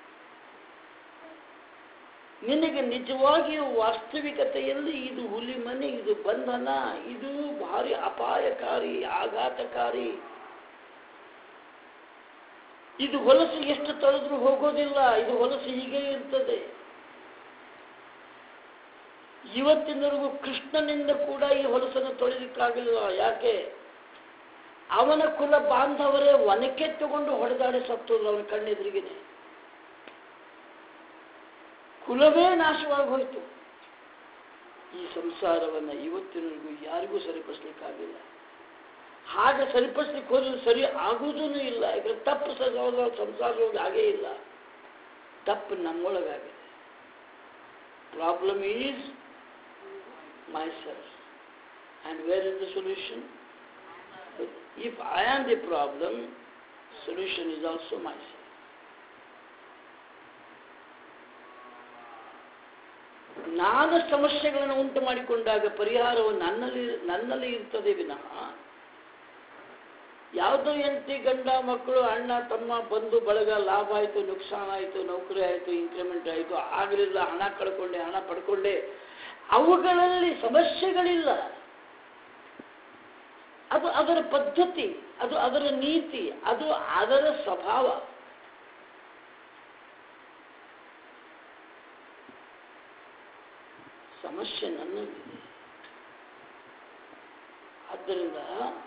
ನಿನಗೆ ನಿಜವಾಗಿಯೂ ವಾಸ್ತವಿಕತೆಯಲ್ಲಿ ಇದು ಹುಲಿ ಮನೆ, ಇದು ಬಂಧನ, ಇದು ಭಾರಿ ಅಪಾಯಕಾರಿ, ಆಘಾತಕಾರಿ. ಇದು ಹೊಲಸು ಎಷ್ಟು ತೊಳೆದ್ರೂ ಹೋಗೋದಿಲ್ಲ. ಇದು ಹೊಲಸು ಹೀಗೆ ಇರ್ತದೆ. ಇವತ್ತಿನವರೆಗೂ ಕೃಷ್ಣನಿಂದ ಕೂಡ ಈ ಹೊಲಸನ್ನು ತೊಳೆಲಿಕ್ಕಾಗಲಿಲ್ಲ. ಯಾಕೆ? ಅವನ ಕುಲ ಬಾಂಧವರೇ ಒನಕೆ ತಗೊಂಡು ಹೊಡೆದಾಡಿ ಸತ್ತೋದು ಅವನ ಕಣ್ಣೆದುರಿಗೇನೆ. ಕುಲವೇ ನಾಶವಾಗಿ ಹೋಯಿತು. ಈ ಸಂಸಾರವನ್ನು ಇವತ್ತಿನವರೆಗೂ ಯಾರಿಗೂ ಸರಿಪಡಿಸ್ಲಿಕ್ಕಾಗಿಲ್ಲ. ಹಾಗೆ ಸರಿಪಡಿಸ್ಲಿಕ್ಕೆ ಹೋದ್ರೆ ಸರಿ ಆಗುವುದೂ ಇಲ್ಲ. ಯಾಕಂದ್ರೆ ತಪ್ಪು ಸಂಸಾರದೊಳಗೆ ಹಾಗೇ ಇಲ್ಲ. ತಪ್ಪು ನಮ್ಮೊಳಗಾಗಿದೆ. Problem is myself. And where is the solution? If I am the problem, solution is also myself. ನಾನು ಸಮಸ್ಯೆಗಳನ್ನು ಉಂಟು ಮಾಡಿಕೊಂಡಾಗ ಪರಿಹಾರವು ನನ್ನಲ್ಲಿ ಇರ್ತದೆ ವಿನಃ ಯಾವುದೋ ಹೆಂಡತಿ ಗಂಡ ಮಕ್ಕಳು ಅಣ್ಣ ತಮ್ಮ ಬಂಧು ಬಳಗ ಲಾಭ ಆಯಿತು ನುಕ್ಸಾನ ಆಯಿತು ನೌಕರಿ ಆಯಿತು ಇನ್ಕ್ರಿಮೆಂಟ್ ಆಯಿತು ಆಗಲಿಲ್ಲ ಹಣ ಕಳ್ಕೊಂಡೆ ಹಣ ಪಡ್ಕೊಂಡೆ ಅವುಗಳಲ್ಲಿ ಸಮಸ್ಯೆಗಳಿಲ್ಲ. ಅದು ಅದರ ಪದ್ಧತಿ, ಅದು ಅದರ ನೀತಿ, ಅದು ಅದರ ಸ್ವಭಾವ. ಸಮಸ್ಯೆ ನನ್ನಲ್ಲಿದೆ. ಆದ್ದರಿಂದ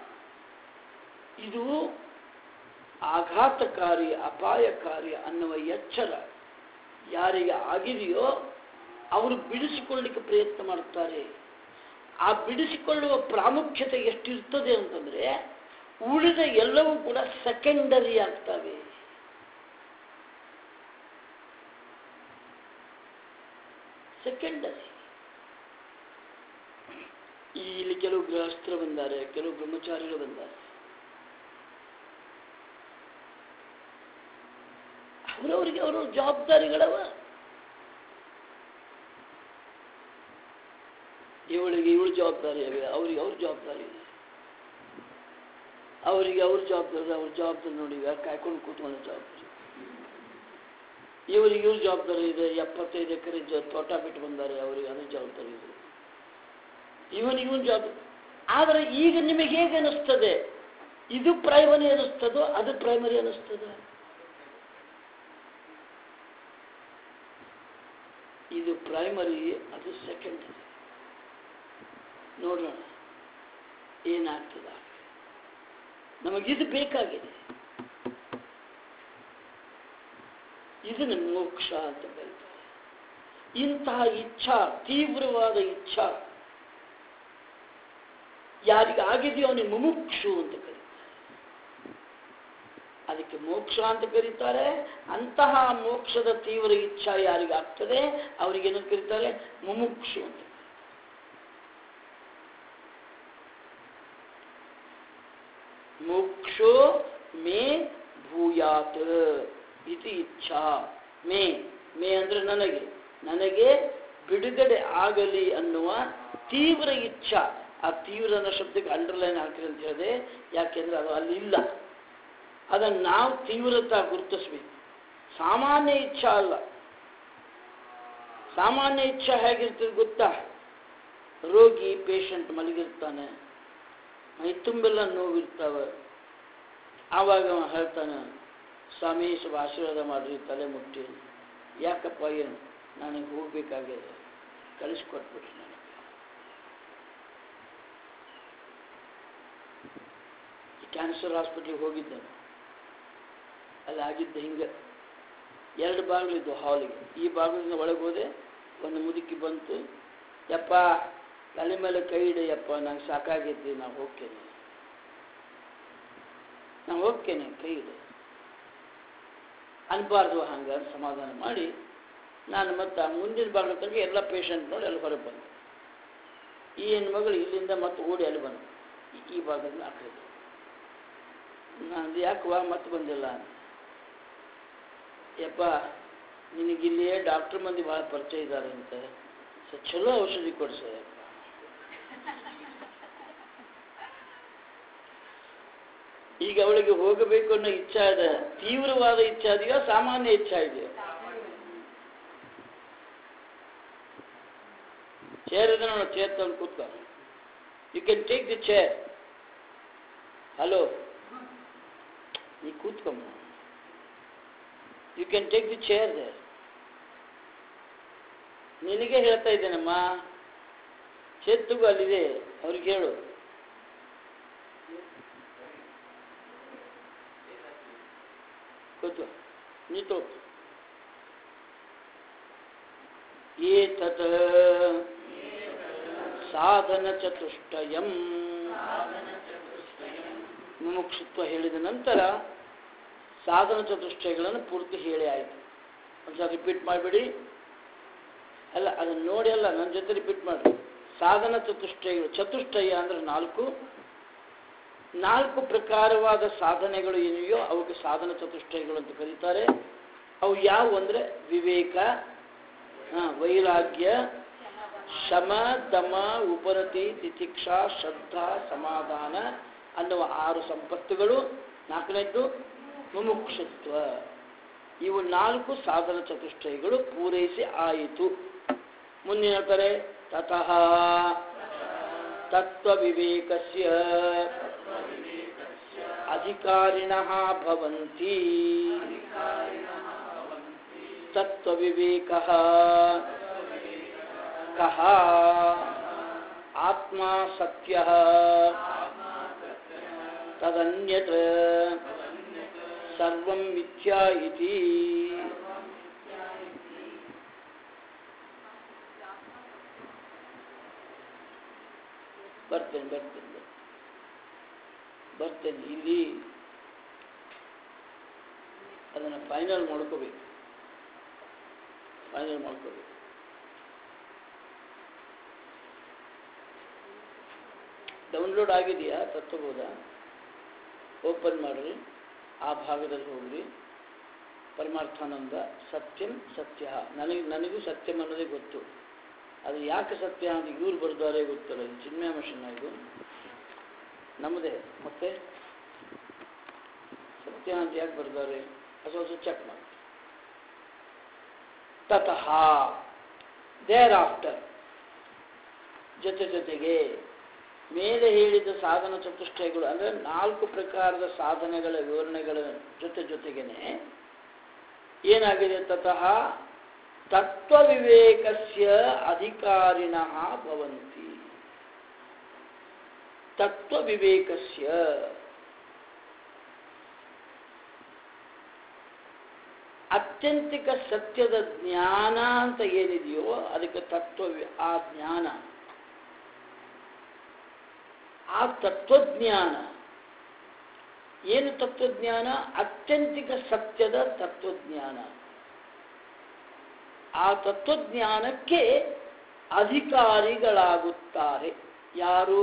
ಇದು ಆಘಾತಕಾರಿ ಅಪಾಯಕಾರಿ ಅನ್ನುವ ಎಚ್ಚರ ಯಾರಿಗೆ ಆಗಿದೆಯೋ ಅವರು ಬಿಡಿಸಿಕೊಳ್ಳಲಿಕ್ಕೆ ಪ್ರಯತ್ನ ಮಾಡುತ್ತಾರೆ. ಆ ಬಿಡಿಸಿಕೊಳ್ಳುವ ಪ್ರಾಮುಖ್ಯತೆ ಎಷ್ಟಿರ್ತದೆ ಅಂತಂದ್ರೆ ಉಳಿದ ಎಲ್ಲವೂ ಕೂಡ ಸೆಕೆಂಡರಿ ಆಗ್ತವೆ. ಸೆಕೆಂಡರಿ. ಇಲ್ಲಿ ಕೆಲವು ಗೃಹಸ್ಥರು ಬಂದಾರೆ, ಕೆಲವು ಬ್ರಹ್ಮಚಾರಿಗಳು ಬಂದಾರೆ. ಅವರವರಿಗೆ ಅವರ ಜವಾಬ್ದಾರಿಗಳವ. ಇವಳಿಗೆ ಇವಳು ಜವಾಬ್ದಾರಿ ಇವೆ, ಅವರಿಗೆ ಅವ್ರ ಜವಾಬ್ದಾರಿ ಇದೆ. ಅವರಿಗೆ ಅವ್ರ ಜವಾಬ್ದಾರಿ, ಅವ್ರ ಜವಾಬ್ದಾರಿ ನೋಡಿ ಕಾಯ್ಕೊಂಡು ಕೂತ್ಕೊಂಡ ಜವಾಬ್ದಾರಿ. ಇವರಿಗೆ ಇವ್ರ ಜವಾಬ್ದಾರಿ ಇದೆ. 75 ಎಕರೆ ತೋಟ ಬಿಟ್ಟು ಬಂದಾರೆ, ಅವರಿಗೆ ಅದ್ರ ಜವಾಬ್ದಾರಿ ಇದೆ. ಇವನ್ ಜವಾಬ್ದಾರಿ. ಆದರೆ ಈಗ ನಿಮಗೆ ಹೇಗೆ ಅನಿಸ್ತದೆ? ಇದು ಪ್ರೈಮರಿ ಅನಿಸ್ತದೋ ಅದು ಪ್ರೈಮರಿ ಅನಿಸ್ತದ? ಇದು ಪ್ರೈಮರಿ, ಅದು ಸೆಕೆಂಡರಿ. ನೋಡೋಣ ಏನಾಗ್ತದ. ನಮಗಿದು ಬೇಕಾಗಿದೆ. ಇದನ್ನು ಮೋಕ್ಷ ಅಂತ ಕರೀತಾರೆ. ಇಂತಹ ಇಚ್ಛಾ, ತೀವ್ರವಾದ ಇಚ್ಛಾ ಯಾರಿಗಾಗಿದೆಯೋ ಅವನಿಗೆ ಮುಮುಕ್ಷು ಅಂತ ಕರೀತಾರೆ. ಅದಕ್ಕೆ ಮೋಕ್ಷ ಅಂತ ಕರೀತಾರೆ. ಅಂತಹ ಮೋಕ್ಷದ ತೀವ್ರ ಇಚ್ಛಾ ಯಾರಿಗಾಗ್ತದೆ ಅವರಿಗೇನು ಕರೀತಾರೆ? ಮುಮುಕ್ಷು ಅಂತ. ಮೋಕ್ಷೋ ಮೇ ಭೂಯಾತ್ ಇತಿ ಇಚ್ಛಾ. ಮೇ ಮೇ ಅಂದ್ರೆ ನನಗೆ ಬಿಡುಗಡೆ ಆಗಲಿ ಅನ್ನುವ ತೀವ್ರ ಇಚ್ಛಾ. ಆ ತೀವ್ರ ಅನ್ನೋ ಶಬ್ದಕ್ಕೆ ಅಂಡರ್ಲೈನ್ ಹಾಕಿರಿ ಅಂತ ಹೇಳಿದೆ. ಯಾಕೆಂದ್ರೆ ಅದು ಅಲ್ಲಿ ಇಲ್ಲ. ಅದನ್ನು ನಾವು ತೀವ್ರತಾ ಗುರುತಿಸ್ಬೇಕು. ಸಾಮಾನ್ಯ ಇಚ್ಛಾ ಅಲ್ಲ. ಸಾಮಾನ್ಯ ಇಚ್ಛಾ ಹೇಗಿರ್ತದೆ ಗೊತ್ತಾ? ರೋಗಿ ಪೇಷಂಟ್ ಮಲಗಿರ್ತಾನೆ, ಮೈ ತುಂಬೆಲ್ಲ ನೋವಿರ್ತಾವೆ. ಆವಾಗ ಹೇಳ್ತಾನೆ, ಸ್ವಾಮಿ ಸ್ವಲ್ಪ ಆಶೀರ್ವಾದ ಮಾಡ್ರಿ, ತಲೆ ಮುಟ್ಟಿ. ಯಾಕಪ್ಪ, ಏನು ನನಗೆ ಹೋಗ್ಬೇಕಾಗಿದೆ, ಕಳಿಸ್ಕೊಟ್ಬಿಟ್ರಿ. ನನಗೆ ಕ್ಯಾನ್ಸರ್ ಹಾಸ್ಪಿಟ್ಲಿಗೆ ಹೋಗಿದ್ದೆ. ಅಲ್ಲಿ ಆಗಿದ್ದೆ ಹಿಂಗೆ 2 ಬಾಗಿಲಿದ್ದು ಹಾಲಿಗೆ. ಈ ಬಾಗಿಲಿಂದ ಒಳಗೆ ಹೋದೆ, ಒಂದು ಮುದುಕಿ ಬಂತು. ಯಪ್ಪ ತಲೆ ಮೇಲೆ ಕೈ ಇಡೆಯಪ್ಪ, ನಂಗೆ ಸಾಕಾಗೈತಿ, ನಾನು ಹೋಗ್ತೇನೆ, ಕೈ ಇಡೆ ಅನ್ಬಾರ್ದು. ಹಂಗೆ ಸಮಾಧಾನ ಮಾಡಿ ನಾನು ಮತ್ತೆ ಮುಂದಿನ ಬಾಗಿಲು ತನಕ ಎಲ್ಲ ಪೇಷಂಟ್ ನೋಡಿ ಅಲ್ಲಿ ಹೊರಗೆ ಬಂದೆ. ಈ ಹೆಣ್ಮಗಳು ಇಲ್ಲಿಂದ ಮತ್ತೆ ಓಡಿ ಅಲ್ಲಿ ಬಂದು ಈ ಭಾಗದಿಂದ ಆ ಕಡೆ. ನಾನು ಯಾಕವಾ ಮತ್ತೆ ಬಂದಿಲ್ಲ ಅಂತ. ಯಪ್ಪ ನಿನಗಿಲ್ಲಿಯೇ ಡಾಕ್ಟ್ರ್ ಮಂದಿ ಭಾಳ ಪರಿಚಯ ಇದ್ದಾರೆ ಅಂತ, ಚಲೋ ಔಷಧಿ ಕೊಡ್ಸಪ್ಪ. ಈಗ ಅವಳಿಗೆ ಹೋಗಬೇಕು ಅನ್ನೋ ಇಚ್ಛಾ ಇದೆ. ತೀವ್ರವಾದ ಇಚ್ಛಾ ಇದೆಯೋ ಸಾಮಾನ್ಯ ಇಚ್ಛಾ ಇದೆಯೋ? ಚೇರ್ ಇದೆ ನೋಡು, ಚೇರ್ ತಂದು ಕೂತ್ಕೊ. You can take the chair. Hello, ನೀ ಕೂತ್ಕೊಮ್ಮ. You can take the chair there. ನಿನಗೆ ಹೇಳ್ತಾ ಇದ್ದೇನಮ್ಮ, ಚೇರ್ ಅಲ್ಲಿದೆ, ಅವ್ರಿಗೆ ಹೇಳು. ಕೂತು ನೀ ತೋತು. ಏತತ್ ಸಾಧನ ಚತುಷ್ಟಯಂ. ಮುಮುಕ್ಷುತ್ವ ಹೇಳಿದ ನಂತರ ಸಾಧನ ಚತುಷ್ಟಯಗಳನ್ನು ಪೂರ್ತಿ ಹೇಳಿ ಆಯಿತು. ಒಂದ್ಸಲ ರಿಪೀಟ್ ಮಾಡಿಬಿಡಿ. ಅಲ್ಲ ಅದನ್ನು ನೋಡಿ ಅಲ್ಲ, ನನ್ನ ಜೊತೆ ರಿಪೀಟ್ ಮಾಡಿ. ಸಾಧನ ಚತುಷ್ಟಯಗಳು, ಚತುಷ್ಟಯ ಅಂದರೆ ನಾಲ್ಕು ಪ್ರಕಾರವಾದ ಸಾಧನೆಗಳು ಏನಿವೆಯೋ ಅವಕ್ಕೆ ಸಾಧನ ಚತುಷ್ಟಯಗಳು ಅಂತ ಕರೀತಾರೆ. ಅವು ಯಾವುವು ಅಂದರೆ ವಿವೇಕ, ವೈರಾಗ್ಯ, ಶಮ, ದಮ, ಉಪರತಿ, ತಿತಿಕ್ಷಾ, ಶ್ರದ್ಧಾ, ಸಮಾಧಾನ ಅನ್ನುವ 6 ಸಂಪತ್ತುಗಳು. 4ನೇದ್ದು ಮುಮುಕ್ಷುತ್ವ. ಇವು 4 ಸಾಧನ ಚತುಷ್ಟಯಗಳು ಪೂರೈಸಿ ಆಯಿತು. ಮುಂದಿನ ಹೇಳ್ತಾರೆ ತತಃ ತತ್ವವಿವೇಕಸ್ಯ ಅಧಿಕಾರಿಣಃ ಭವಂತಿ. ತತ್ವವಿವೇಕಃ ಕಃ ಆತ್ಮ ಸತ್ಯಃ ತದನ್ಯತ್ ಸರ್ವಂ ಮಿಥ್ಯಾ ಇತಿ. ಬರ್ತೇನೆ ಇಲ್ಲಿ ಅದನ್ನು ಫೈನಲ್ ಮಾಡ್ಕೋಬೇಕು. ಡೌನ್ಲೋಡ್ ಆಗಿದೆಯಾ ತತ್ವಬೋಧ? ಓಪನ್ ಮಾಡಿರಿ, ಆ ಭಾಗದಲ್ಲಿ ಹೋಗ್ರಿ. ಪರಮಾರ್ಥಾನಂದ ಸತ್ಯಂ ಸತ್ಯ. ನನಗೂ ಸತ್ಯಂ ಅನ್ನೋದೇ ಗೊತ್ತು. ಅದು ಯಾಕೆ ಸತ್ಯ ಅಂತ ಇವ್ರು ಬರ್ದಾರೆ ಗೊತ್ತಲ್ಲ. ಇದು ಚಿನ್ಮಯ ಮಿಷನ್, ಇದು ನಮ್ಮದೇ. ಮತ್ತೆ ಸತ್ಯ ಅಂತ ಯಾಕೆ ಬರ್ದಾರೆ ಅದು ಸ್ವಲ್ಪ ಚೆಕ್ ಮಾಡಿ. ತತಃ ದೇರ್ ಆಫ್ಟರ್, ಜೊತೆಗೆ ಮೇಲೆ ಹೇಳಿದ ಸಾಧನ ಚತುಷ್ಟಯಗಳು ಅಂದರೆ 4 ಪ್ರಕಾರದ ಸಾಧನೆಗಳ ವಿವರಣೆಗಳ ಜೊತೆಗೇನೆ ಏನಾಗಿದೆ? ತತಃ ತತ್ವವಿವೇಕಸ್ಯ ಅಧಿಕಾರಿಣಃ ಭವಂತಿ. ತತ್ವವಿವೇಕಸ್ಯ ಅತ್ಯಂತಿಕ ಸತ್ಯದ ಜ್ಞಾನ ಅಂತ ಏನಿದೆಯೋ ಅದಕ್ಕೆ ಆ ಜ್ಞಾನ, ಆ ತತ್ವಜ್ಞಾನ ಏನು? ತತ್ವಜ್ಞಾನ ಅತ್ಯಂತಿಕ ಸತ್ಯದ ತತ್ವಜ್ಞಾನ. ಆ ತತ್ವಜ್ಞಾನಕ್ಕೆ ಅಧಿಕಾರಿಗಳಾಗುತ್ತಾರೆ ಯಾರು?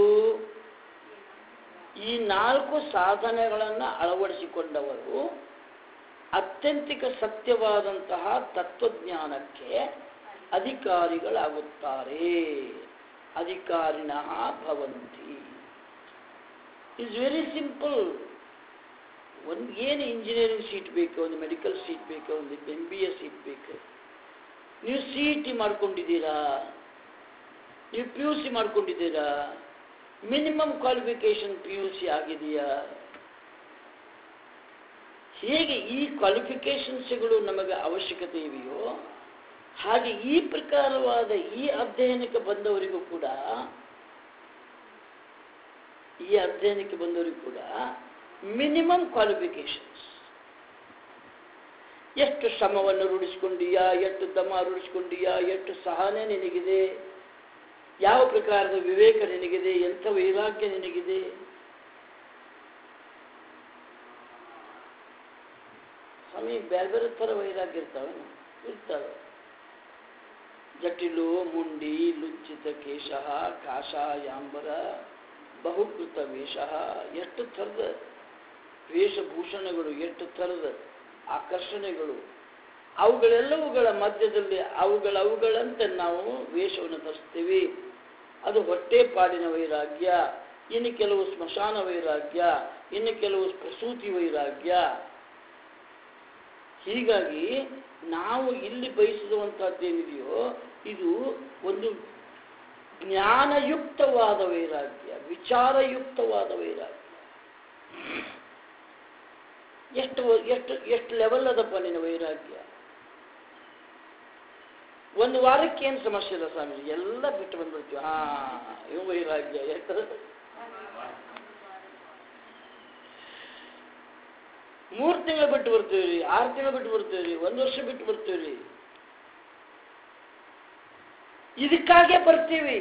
ಈ 4 ಸಾಧನೆಗಳನ್ನು ಅಳವಡಿಸಿಕೊಂಡವರು ಅತ್ಯಂತಿಕ ಸತ್ಯವಾದಂತಹ ತತ್ವಜ್ಞಾನಕ್ಕೆ ಅಧಿಕಾರಿಗಳಾಗುತ್ತಾರೆ. ಅಧಿಕಾರಿಣಃ ಭವಂತಿ. It's very simple. ಏನು ಇಂಜಿನಿಯರಿಂಗ್ ಸೀಟ್ ಬೇಕು, ಒಂದು ಮೆಡಿಕಲ್ ಸೀಟ್ ಬೇಕು, ಒಂದು MBA ಸೀಟ್ ಬೇಕು. ನೀವು CET ಮಾಡ್ಕೊಂಡಿದ್ದೀರಾ, ನೀವು PUC ಮಾಡ್ಕೊಂಡಿದ್ದೀರಾ, ಮಿನಿಮಮ್ ಕ್ವಾಲಿಫಿಕೇಶನ್ PUC ಆಗಿದೆಯಾ? ಹೇಗೆ ಈ ಕ್ವಾಲಿಫಿಕೇಶನ್ಸ್ಗಳು ನಮಗೆ ಅವಶ್ಯಕತೆ ಇವೆಯೋ ಹಾಗೆ ಈ ಪ್ರಕಾರವಾದ ಈ ಅಧ್ಯಯನಕ್ಕೆ ಬಂದವರಿಗೂ ಕೂಡ ಮಿನಿಮಮ್ ಕ್ವಾಲಿಫಿಕೇಶನ್ಸ್. ಎಷ್ಟು ಶ್ರಮವನ್ನು ರೂಢಿಸಿಕೊಂಡಿಯಾ, ಎಷ್ಟು ದಮ ರೂಢಿಸಿಕೊಂಡಿಯಾ, ಎಷ್ಟು ಸಹನೆ ನಿನಗಿದೆ, ಯಾವ ಪ್ರಕಾರದ ವಿವೇಕ ನಿನಗಿದೆ, ಎಂಥ ವೈರಾಗ್ಯ ನಿನಗಿದೆ. ಸ್ವಾಮಿ ಬೇರೆ ಬೇರೆ ಥರ ವೈರಾಗ್ಯ ಇರ್ತಾವೆ. ಜಟಿಲು ಮುಂಡಿ ಲುಂಚಿತ ಕೇಶ ಕಾಷಾಯಾಂಬರ ಬಹುಕೃತ ವೇಷ. ಎಷ್ಟು ಥರದ ವೇಷಭೂಷಣಗಳು, ಎಷ್ಟು ಥರದ ಆಕರ್ಷಣೆಗಳು. ಅವುಗಳೆಲ್ಲವುಗಳ ಮಧ್ಯದಲ್ಲಿ ಅವುಗಳಂತೆ ನಾವು ವೇಷವನ್ನು ಧರಿಸ್ತೀವಿ. ಅದು ಹೊಟ್ಟೆಪಾಡಿನ ವೈರಾಗ್ಯ, ಇನ್ನು ಕೆಲವು ಸ್ಮಶಾನ ವೈರಾಗ್ಯ, ಇನ್ನು ಕೆಲವು ಪ್ರಸೂತಿ ವೈರಾಗ್ಯ. ಹೀಗಾಗಿ ನಾವು ಇಲ್ಲಿ ಬಯಸುವಂತಹದ್ದೇನಿದೆಯೋ ಇದು ಒಂದು ಜ್ಞಾನಯುಕ್ತವಾದ ವೈರಾಗ್ಯ, ವಿಚಾರಯುಕ್ತವಾದ ವೈರಾಗ್ಯ. ಎಷ್ಟು ಎಷ್ಟು ಎಷ್ಟು ಲೆವೆಲ್ ಅದಪ್ಪ ನಿನ್ನ ವೈರಾಗ್ಯ? ಒಂದು ವಾರಕ್ಕೆ ಏನು ಸಮಸ್ಯೆ ಇಲ್ಲ ಸ್ವಾಮಿ, ಎಲ್ಲ ಬಿಟ್ಟು ಬಂದ್ಬಿಡ್ತೀವಿ. ಇವು ವೈರಾಗ್ಯ ಎಷ್ಟು 3 ತಿಂಗಳು ಬಿಟ್ಟು ಬರ್ತೀವಿ, 6 ತಿಂಗಳು ಬಿಟ್ಟು ಬರ್ತೀವಿ, 1 ವರ್ಷ ಬಿಟ್ಟು ಬರ್ತೀವಿ. ಇದಕ್ಕಾಗೆ ಬರ್ತೀವಿ.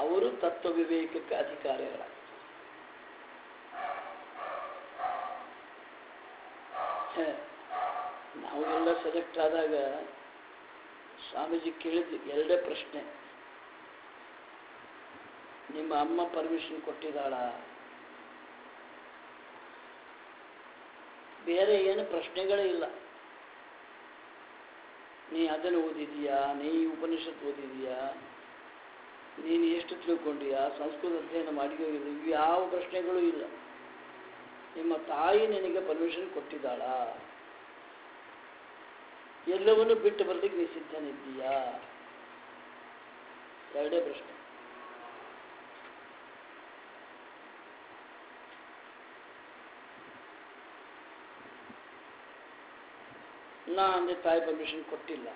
ಅವರು ತತ್ವ ವಿವೇಕಕ್ಕೆ ಅಧಿಕಾರಿಗಳಾಗ್ತಾರೆ. ನಾವು ಎಲ್ಲ ಸೆಲೆಕ್ಟ್ ಆದಾಗ ಸ್ವಾಮೀಜಿ ಕೇಳಿದ್ದು ಎರಡೇ ಪ್ರಶ್ನೆ. ನಿಮ್ಮ ಅಮ್ಮ ಪರ್ಮಿಷನ್ ಕೊಟ್ಟಿದ್ದಾಳ? ಬೇರೆ ಏನು ಪ್ರಶ್ನೆಗಳೇ ಇಲ್ಲ. ನೀ ಅದನ್ನು ಓದಿದೀಯಾ, ನೀ ಉಪನಿಷತ್ ಓದಿದೀಯಾ, ನೀನು ಎಷ್ಟು ತಿಳ್ಕೊಂಡಿಯಾ, ಸಂಸ್ಕೃತ ಅಧ್ಯಯನ ಮಾಡಿಯೋ ಇಲ್ಲ, ಇವು ಯಾವ ಪ್ರಶ್ನೆಗಳೂ ಇಲ್ಲ. ನಿಮ್ಮ ತಾಯಿ ನಿನಗೆ ಪರ್ಮಿಷನ್ ಕೊಟ್ಟಿದ್ದಾಳ? ಎಲ್ಲವನ್ನೂ ಬಿಟ್ಟು ಬರ್ಲಿಕ್ಕೆ ನೀ ಸಿದ್ಧನಿದ್ದೀಯಾ? ಎರಡೇ ಪ್ರಶ್ನೆ. ನಾ ಅಂದರೆ ತಾಯಿ ಪರ್ಮಿಷನ್ ಕೊಟ್ಟಿಲ್ಲ.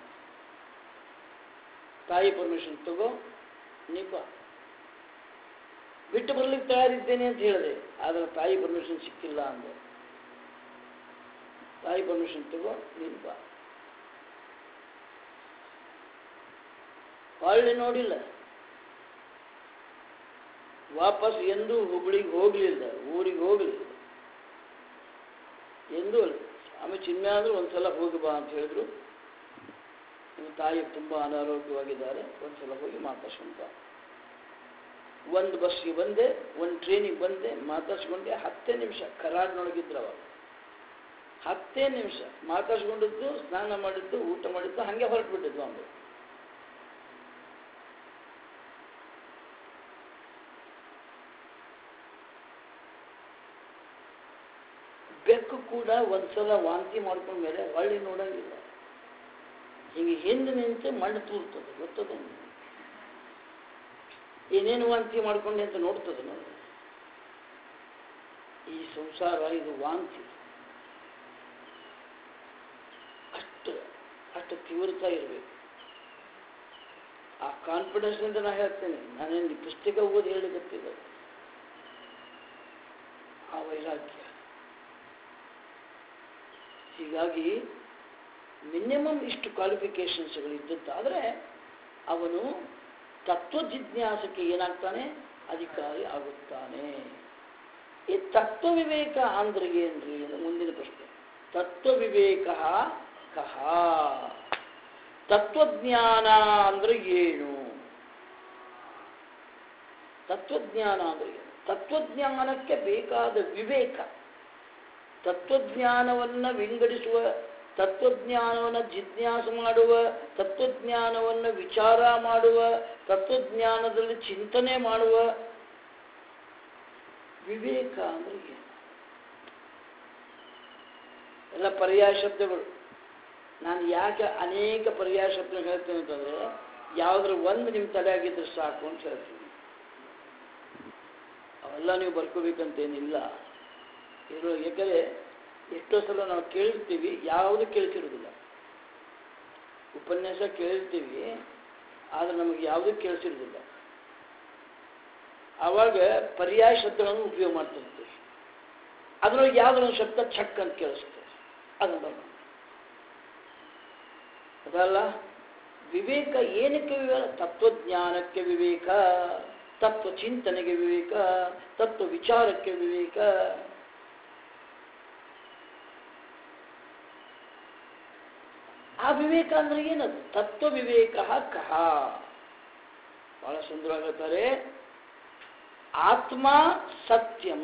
ತಾಯಿ ಪರ್ಮಿಷನ್ ತಗೋ, ನೀ ಬಾ. ಬಿಟ್ಟು ಬರ್ಲಿಕ್ಕೆ ತಯಾರಿದ್ದೇನೆ ಅಂತ ಹೇಳಿದೆ, ಆದರೆ ತಾಯಿ ಪರ್ಮಿಷನ್ ಸಿಕ್ಕಿಲ್ಲ ಅಂದೆ. ತಾಯಿ ಪರ್ಮಿಷನ್ ತಗೋ, ನೀನು ಬಾ. ಹೊಳ್ಳಿ ನೋಡಿಲ್ಲ, ವಾಪಸ್ ಎಂದೂ ಹುಬ್ಳಿಗೆ ಹೋಗಲಿಲ್ಲ, ಊರಿಗೆ ಹೋಗಲಿಲ್ಲ ಎಂದೂ ಅಲ್ಲ. ಆಮೇಲೆ ಚಿನ್ಮಯ ಅಂದ್ರೆ ಒಂದ್ಸಲ ಹೋಗಿ ಬಾ ಅಂತ ಹೇಳಿದ್ರು. ನಿಮ್ಮ ತಾಯಿ ತುಂಬ ಅನಾರೋಗ್ಯವಾಗಿದ್ದಾರೆ, ಒಂದ್ಸಲ ಹೋಗಿ ಮಾತಾಡ್ಸ್ಕೊಂಡು ಬಾ. ಒಂದು ಬಸ್ಸಿಗೆ ಬಂದೆ, ಒಂದು ಟ್ರೈನಿಗೆ ಬಂದೆ, ಮಾತಾಡ್ಸ್ಕೊಂಡೆ. 10 ನಿಮಿಷ ಕರಾಡ್ನೊಳಗಿದ್ರು ಅವಾಗ. 10 ನಿಮಿಷ ಮಾತಾಡ್ಸ್ಕೊಂಡಿದ್ದು, ಸ್ನಾನ ಮಾಡಿದ್ದು, ಊಟ ಮಾಡಿದ್ದು, ಹಾಗೆ ಹೊರಟು ಬಿಟ್ಟಿದ್ದು. ಒಂದು ಬೆಕ್ಕು ಕೂಡ ಒಂದ್ಸಲ ವಾಂತಿ ಮಾಡ್ಕೊಂಡ ಮೇಲೆ ಹೊಳ್ಳಿ ನೋಡಂಗಿಲ್ಲ. ಹೀಗೆ ಹಿಂದೆ ನಿಂತು ಮಣ್ಣು ತೂರ್ತದೆ, ಗೊತ್ತದೆ. ಏನೇನು ವಾಂತಿ ಮಾಡ್ಕೊಂಡೆ ಅಂತ ನೋಡ್ತದೆ ನೋಡಿ. ಈ ಸಂಸಾರ ಇದು ವಾಂತಿ. ಅಷ್ಟು ತೀವ್ರತಾ ಇರಬೇಕು. ಆ ಕಾನ್ಫಿಡೆನ್ಸ್ನಿಂದ ನಾ ಹೇಳ್ತೇನೆ, ನಾನೇನು ಪುಸ್ತಕ ಓದಿ ಹೇಳಿಕತ್ತಿದ್ದ. ಆ ವೈರಾಗ್ಯ. ಹೀಗಾಗಿ ಮಿನಿಮಮ್ ಇಷ್ಟು ಕ್ವಾಲಿಫಿಕೇಶನ್ಸ್ಗಳು ಇದ್ದದ್ದಾದರೆ ಅವನು ತತ್ವ ಜಿಜ್ಞಾಸಕ್ಕೆ ಏನಾಗ್ತಾನೆ? ಅಧಿಕಾರಿ ಆಗುತ್ತಾನೆ. ಈ ತತ್ವ ವಿವೇಕ ಅಂದ್ರೆ ಏನ್ರಿ? ಮುಂದಿನ ಪ್ರಶ್ನೆ. ತತ್ವ ವಿವೇಕ ಕಹ? ತತ್ವಜ್ಞಾನ ಅಂದ್ರೆ ಏನು? ತತ್ವಜ್ಞಾನ ಅಂದ್ರೆ ಏನು? ತತ್ವಜ್ಞಾನಕ್ಕೆ ಬೇಕಾದ ವಿವೇಕ, ತತ್ವಜ್ಞಾನವನ್ನು ವಿಂಗಡಿಸುವ, ತತ್ವಜ್ಞಾನವನ್ನು ಜಿಜ್ಞಾಸೆ ಮಾಡುವ, ತತ್ವಜ್ಞಾನವನ್ನು ವಿಚಾರ ಮಾಡುವ, ತತ್ವಜ್ಞಾನದಲ್ಲಿ ಚಿಂತನೆ ಮಾಡುವ ವಿವೇಕ ಅಂದ್ರೆ ಏನು? ಎಲ್ಲ ಪರ್ಯಾಯ ಶಬ್ದಗಳು. ನಾನು ಯಾಕೆ ಅನೇಕ ಪರ್ಯಾಯ ಶಬ್ದ ಹೇಳ್ತೇನೆ ಅಂತಂದರೆ, ಯಾವುದ್ರ ಒಂದು ನಿಮ್ಮ ತಲೆ ಆಗಿದ್ರೆ ಸಾಕು ಅಂತ ಹೇಳ್ತೀನಿ. ಅವೆಲ್ಲ ನೀವು ಬರ್ಕೋಬೇಕಂತೇನಿಲ್ಲ. ಯಾಕಂದರೆ ಎಷ್ಟೋ ಸಲ ನಾವು ಕೇಳಿರ್ತೀವಿ, ಯಾವುದು ಕೇಳಿಸಿರೋದಿಲ್ಲ. ಉಪನ್ಯಾಸ ಕೇಳಿರ್ತೀವಿ, ಆದರೆ ನಮಗೆ ಯಾವುದೂ ಕೇಳಿಸಿರೋದಿಲ್ಲ. ಆವಾಗ ಪರ್ಯಾಯ ಶಬ್ದಗಳನ್ನು ಉಪಯೋಗ ಮಾಡ್ತಿರ್ತೀವಿ. ಅದರೊಳಗೆ ಯಾವುದೋ ಒಂದು ಶಬ್ದ ಛಕ್ ಅಂತ ಕೇಳಿಸ್ತೇವೆ, ಅದನ್ನು ಬರೋಣ. ಅದಲ್ಲ ವಿವೇಕ. ಏನಕ್ಕೆ ವಿವೇಕ? ತತ್ವಜ್ಞಾನಕ್ಕೆ ವಿವೇಕ, ತತ್ವ ಚಿಂತನೆಗೆ ವಿವೇಕ, ತತ್ವ ವಿಚಾರಕ್ಕೆ ವಿವೇಕ. ಆ ವಿವೇಕ ಅಂದ್ರೆ ಏನದು? ತತ್ವ ವಿವೇಕ ಕಹ? ಬಹಳ ಸುಂದರವಾಗಿ ಹೇಳ್ತಾರೆ. ಆತ್ಮ ಸತ್ಯಂ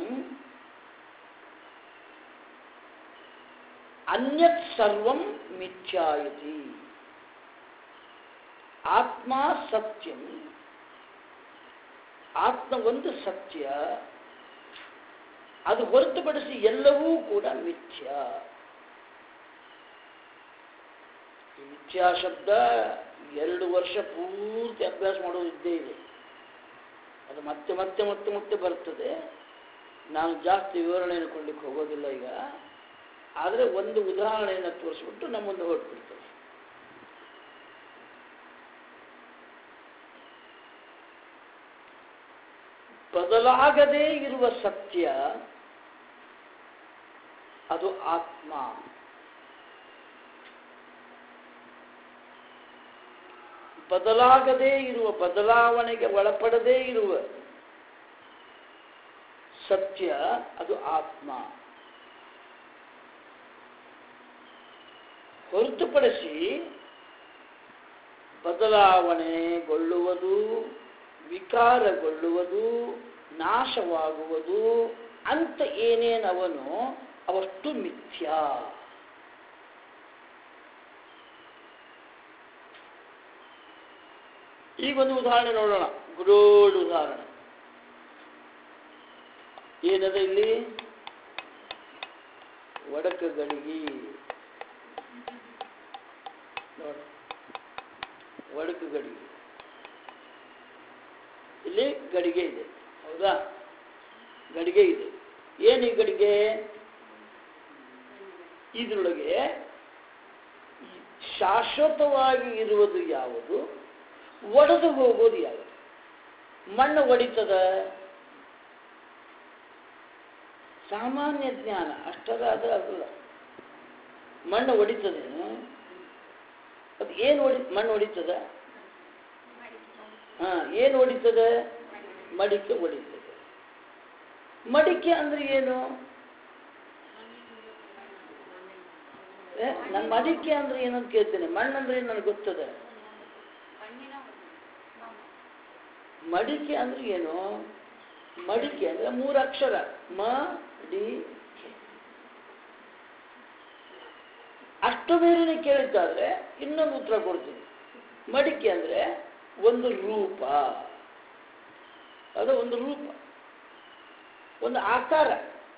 ಅನ್ಯತ್ ಸರ್ವಂ ಮಿಥ್ಯಾಯತಿ. ಆತ್ಮ ಸತ್ಯಂ, ಆತ್ಮ ಒಂದು ಸತ್ಯ, ಅದು ಹೊರತುಪಡಿಸಿ ಎಲ್ಲವೂ ಕೂಡ ಮಿಥ್ಯ. ಈ ಮಿಥ್ಯಾ ಶಬ್ದ 2 ವರ್ಷ ಪೂರ್ತಿ ಅಭ್ಯಾಸ ಮಾಡೋದು ಇದ್ದೇ ಇದೆ. ಅದು ಮತ್ತೆ ಮತ್ತೆ ಮತ್ತೆ ಮತ್ತೆ ಬರ್ತದೆ. ನಾನು ಜಾಸ್ತಿ ವಿವರಣೆಯನ್ನು ಕೊಡ್ಲಿಕ್ಕೆ ಹೋಗೋದಿಲ್ಲ ಈಗ. ಆದರೆ ಒಂದು ಉದಾಹರಣೆಯನ್ನು ತೋರಿಸ್ಬಿಟ್ಟು ನಮ್ಮ ಮುಂದೆ ಹೊರಟ್ಬಿಡ್ತದೆ. ಬದಲಾಗದೇ ಇರುವ ಸತ್ಯ ಅದು ಆತ್ಮ. ಬದಲಾಗದೇ ಇರುವ, ಬದಲಾವಣೆಗೆ ಒಳಪಡದೇ ಇರುವ ಸತ್ಯ ಅದು ಆತ್ಮ. ಹೊರತುಪಡಿಸಿ ಬದಲಾವಣೆಗೊಳ್ಳುವುದು, ವಿಕಾರಗೊಳ್ಳುವುದು, ನಾಶವಾಗುವುದು ಅಂತ ಏನೇನವನು ಅವಷ್ಟು ಮಿಥ್ಯಾ. ಈಗ ಒಂದು ಉದಾಹರಣೆ ನೋಡೋಣ, ಗುಡೋಡ್ ಉದಾಹರಣೆ. ಏನದ ಇಲ್ಲಿ? ಒಡಕ ಗಡಿಗೆ ನೋಡಿ, ಒಡಕ ಗಡಿಗೆ, ಇಲ್ಲಿ ಗಡಿಗೆ ಇದೆ, ಹೌದಾ? ಗಡಿಗೆ ಇದೆ. ಏನು ಈ ಗಡಿಗೆ? ಇದರೊಳಗೆ ಶಾಶ್ವತವಾಗಿ ಇರುವುದು ಯಾವುದು, ಒಡೆದು ಹೋಗೋದು ಯಾವುದು? ಮಣ್ಣು ಒಡಿತದ, ಸಾಮಾನ್ಯ ಜ್ಞಾನ ಅಷ್ಟರ ಅದಲ್ಲ. ಮಣ್ಣು ಒಡಿತದೇನು? ಅದು ಏನು ಮಣ್ಣು ಹೊಡಿತದ? ಏನು ಹೊಡಿತದ? ಮಡಿಕೆ ಹೊಡಿತದೆ. ಮಡಿಕೆ ಅಂದ್ರೆ ಏನು? ನನ್ನ ಮಡಿಕೆ ಅಂದ್ರೆ ಏನಂತ ಕೇಳ್ತೇನೆ. ಮಣ್ಣಂದ್ರೆ ಏನು ನನಗೆ ಗೊತ್ತದ. ಮಡಿಕೆ ಅಂದ್ರೆ ಏನು? ಮಡಿಕೆ ಅಂದ್ರೆ 3 ಅಕ್ಷರ, ಮ ಡಿ ಕೆ. ಅಷ್ಟು ಬೇರೆ ಕೇಳಿದ್ದಾದ್ರೆ ಇನ್ನೊಂದು ಉತ್ತರ ಕೊಡ್ತೀನಿ. ಮಡಿಕೆ ಅಂದ್ರೆ ಒಂದು ರೂಪ, ಅದು ಒಂದು ರೂಪ, ಒಂದು ಆಕಾರ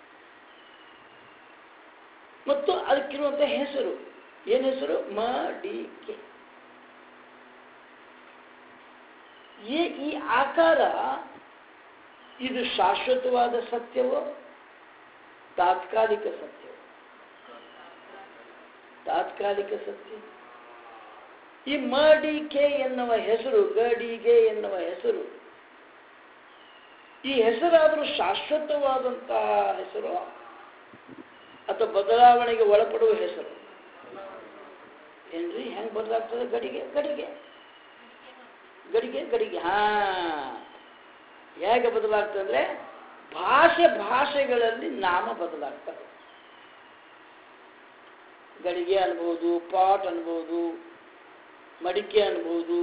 ಮತ್ತು ಅದಕ್ಕಿರುವಂಥ ಹೆಸರು. ಏನು ಹೆಸರು? ಮಡಿಕೆ. ಈ ಆಕಾರ ಇದು ಶಾಶ್ವತವಾದ ಸತ್ಯವೋ ತಾತ್ಕಾಲಿಕ ಸತ್ಯವೋ? ತಾತ್ಕಾಲಿಕ ಸತ್ಯ. ಈ ಮಡಿಕೆ ಎನ್ನುವ ಹೆಸರು, ಗಡಿಗೆ ಎನ್ನುವ ಹೆಸರು, ಈ ಹೆಸರಾದರೂ ಶಾಶ್ವತವಾದಂತಹ ಹೆಸರು ಅಥವಾ ಬದಲಾವಣೆಗೆ ಒಳಪಡುವ ಹೆಸರು? ಏನ್ರಿ, ಹೆಂಗೆ ಬದಲಾಗ್ತದೆ? ಗಡಿಗೆ ಗಡಿಗೆ ಗಡಿಗೆ ಗಡಿಗೆ. ಹೇಗೆ ಬದಲಾಗ್ತದೆ ಅಂದ್ರೆ ಭಾಷೆಗಳಲ್ಲಿ ನಾಮ ಬದಲಾಗ್ತದೆ. ಗಡಿಗೆ ಅನ್ಬೋದು, ಪಾಟ್ ಅನ್ಬೋದು, ಮಡಿಕೆ ಅನ್ಬೋದು,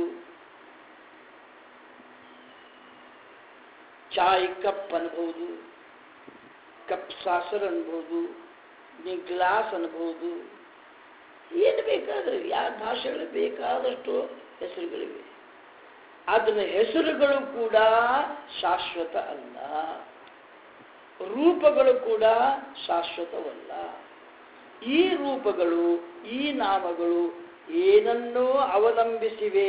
ಚಾಯ್ ಕಪ್ ಅನ್ಬೋದು, ಕಪ್ ಸಾಸರ್ ಅನ್ಬೋದು, ನೀ ಗ್ಲಾಸ್ ಅನ್ಬೋದು. ಏನು ಬೇಕಾದ್ರೆ ಯಾವ ಭಾಷೆಗಳು ಬೇಕಾದಷ್ಟು ಹೆಸರುಗಳಿವೆ. ಅದನ್ನ ಹೆಸರುಗಳು ಕೂಡ ಶಾಶ್ವತ ಅಲ್ಲ, ರೂಪಗಳು ಕೂಡ ಶಾಶ್ವತವಲ್ಲ. ಈ ರೂಪಗಳು, ಈ ನಾಮಗಳು ಏನನ್ನೋ ಅವಲಂಬಿಸಿವೆ.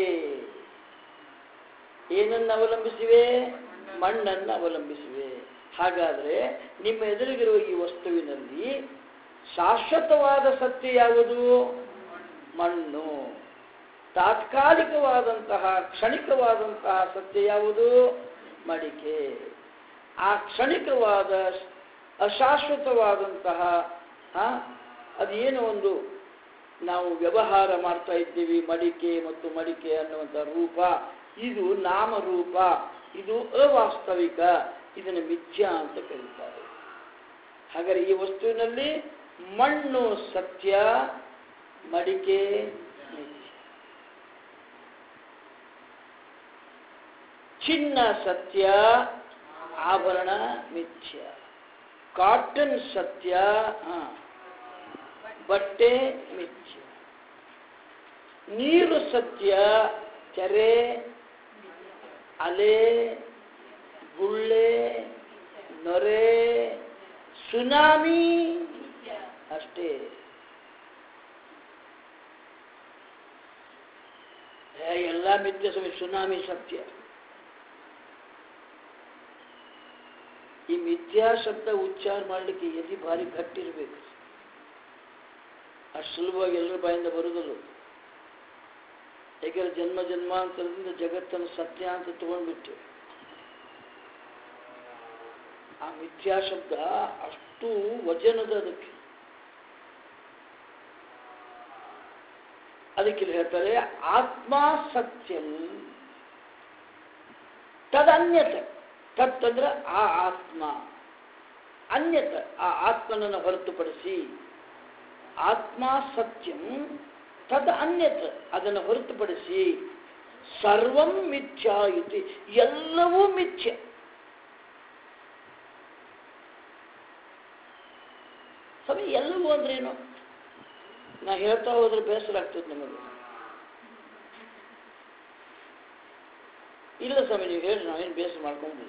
ಏನನ್ನು ಅವಲಂಬಿಸಿವೆ? ಮಣ್ಣನ್ನು ಅವಲಂಬಿಸಿವೆ. ಹಾಗಾದ್ರೆ ನಿಮ್ಮ ಎದುರಿಗಿರುವ ಈ ವಸ್ತುವಿನಲ್ಲಿ ಶಾಶ್ವತವಾದ ಸತ್ಯ ಯಾವುದು? ಮಣ್ಣು. ತಾತ್ಕಾಲಿಕವಾದಂತಹ, ಕ್ಷಣಿಕವಾದಂತಹ ಸತ್ಯ ಯಾವುದು? ಮಡಿಕೆ. ಆ ಕ್ಷಣಿಕವಾದ, ಅಶಾಶ್ವತವಾದಂತಹ ಅದೇನೋ ಒಂದು ನಾವು ವ್ಯವಹಾರ ಮಾಡ್ತಾ ಇದ್ದೀವಿ, ಮಡಿಕೆ ಮತ್ತು ಮಡಿಕೆ ಅನ್ನುವಂಥ ರೂಪ, ಇದು ನಾಮರೂಪ, ಇದು ಅವಾಸ್ತವಿಕ, ಇದನ್ನು ಮಿಥ್ಯಾ ಅಂತ ಕರೀತಾರೆ. ಹಾಗಾದರೆ ಈ ವಸ್ತುವಿನಲ್ಲಿ ಮಣ್ಣು ಸತ್ಯ, ಮಡಿಕೆ ಮಿಥ್ಯ. ಚಿನ್ನ ಸತ್ಯ, ಆಭರಣ ಮಿಥ್ಯ. ಕಾಟನ್ ಸತ್ಯ, ಬಟ್ಟೆ ಮಿಥ್ಯ. ನೀರು ಸತ್ಯ, ಕೆರೆ, ಅಲೆ, ಗುಳ್ಳೆ, ನೊರೆ, ಸುನಾಮಿ ಅಷ್ಟೇ. ಎಲ್ಲ ಮಿಥ್ಯ. ಸುನಾಮಿ ಸತ್ಯ. ಈ ಮಿಥ್ಯಾ ಶಬ್ದ ಉಚ್ಚಾರ ಮಾಡಲಿಕ್ಕೆ ಎಲ್ಲಿ ಭಾರಿ ಗಟ್ಟಿರಬೇಕು. ಅಷ್ಟು ಸುಲಭವಾಗಿ ಎಲ್ಲರ ಬಾಯಿಂದ ಬರುವುದಲ್ಲ. ಯಾಕೆಂದ್ರೆ ಜನ್ಮ ಜನ್ಮಾಂತರದಿಂದ ಜಗತ್ತನ್ನು ಸತ್ಯ ಅಂತ ತಗೊಂಡ್ಬಿಟ್ಟು ಆ ಮಿಥ್ಯಾ ಶಬ್ದ ಅಷ್ಟು ವಚನದ. ಅದಕ್ಕೆ ಅದಕ್ಕೆ ಹೇಳ್ತಾರೆ ಆತ್ಮ ಸತ್ಯಂ ತದನ್ಯತ. ತತ್ ಅಂದ್ರೆ ಆ ಆತ್ಮ, ಅನ್ಯತ ಆ ಆತ್ಮನನ್ನು ಹೊರತುಪಡಿಸಿ. ಆತ್ಮ ಸತ್ಯಂ ತದ್ ಅನ್ಯತ ಅದನ್ನು ಹೊರತುಪಡಿಸಿ ಸರ್ವಂ ಮಿಥ್ಯಾ ಇತಿ ಎಲ್ಲವೂ ಮಿಥ್ಯ. ಸ್ವಾಮಿ ಎಲ್ಲವೂ ಅಂದ್ರೇನು? ನಾ ಹೇಳ್ತಾ ಹೋದ್ರೆ ಬೇಸರ ಆಗ್ತದೆ ನಮಗೆ. ಇಲ್ಲ ಸ್ವಾಮಿ ನೀವು ಹೇಳಿ ನಾವೇನು ಬೇಸರ ಮಾಡ್ಕೊಂಡಿಲ್ಲ.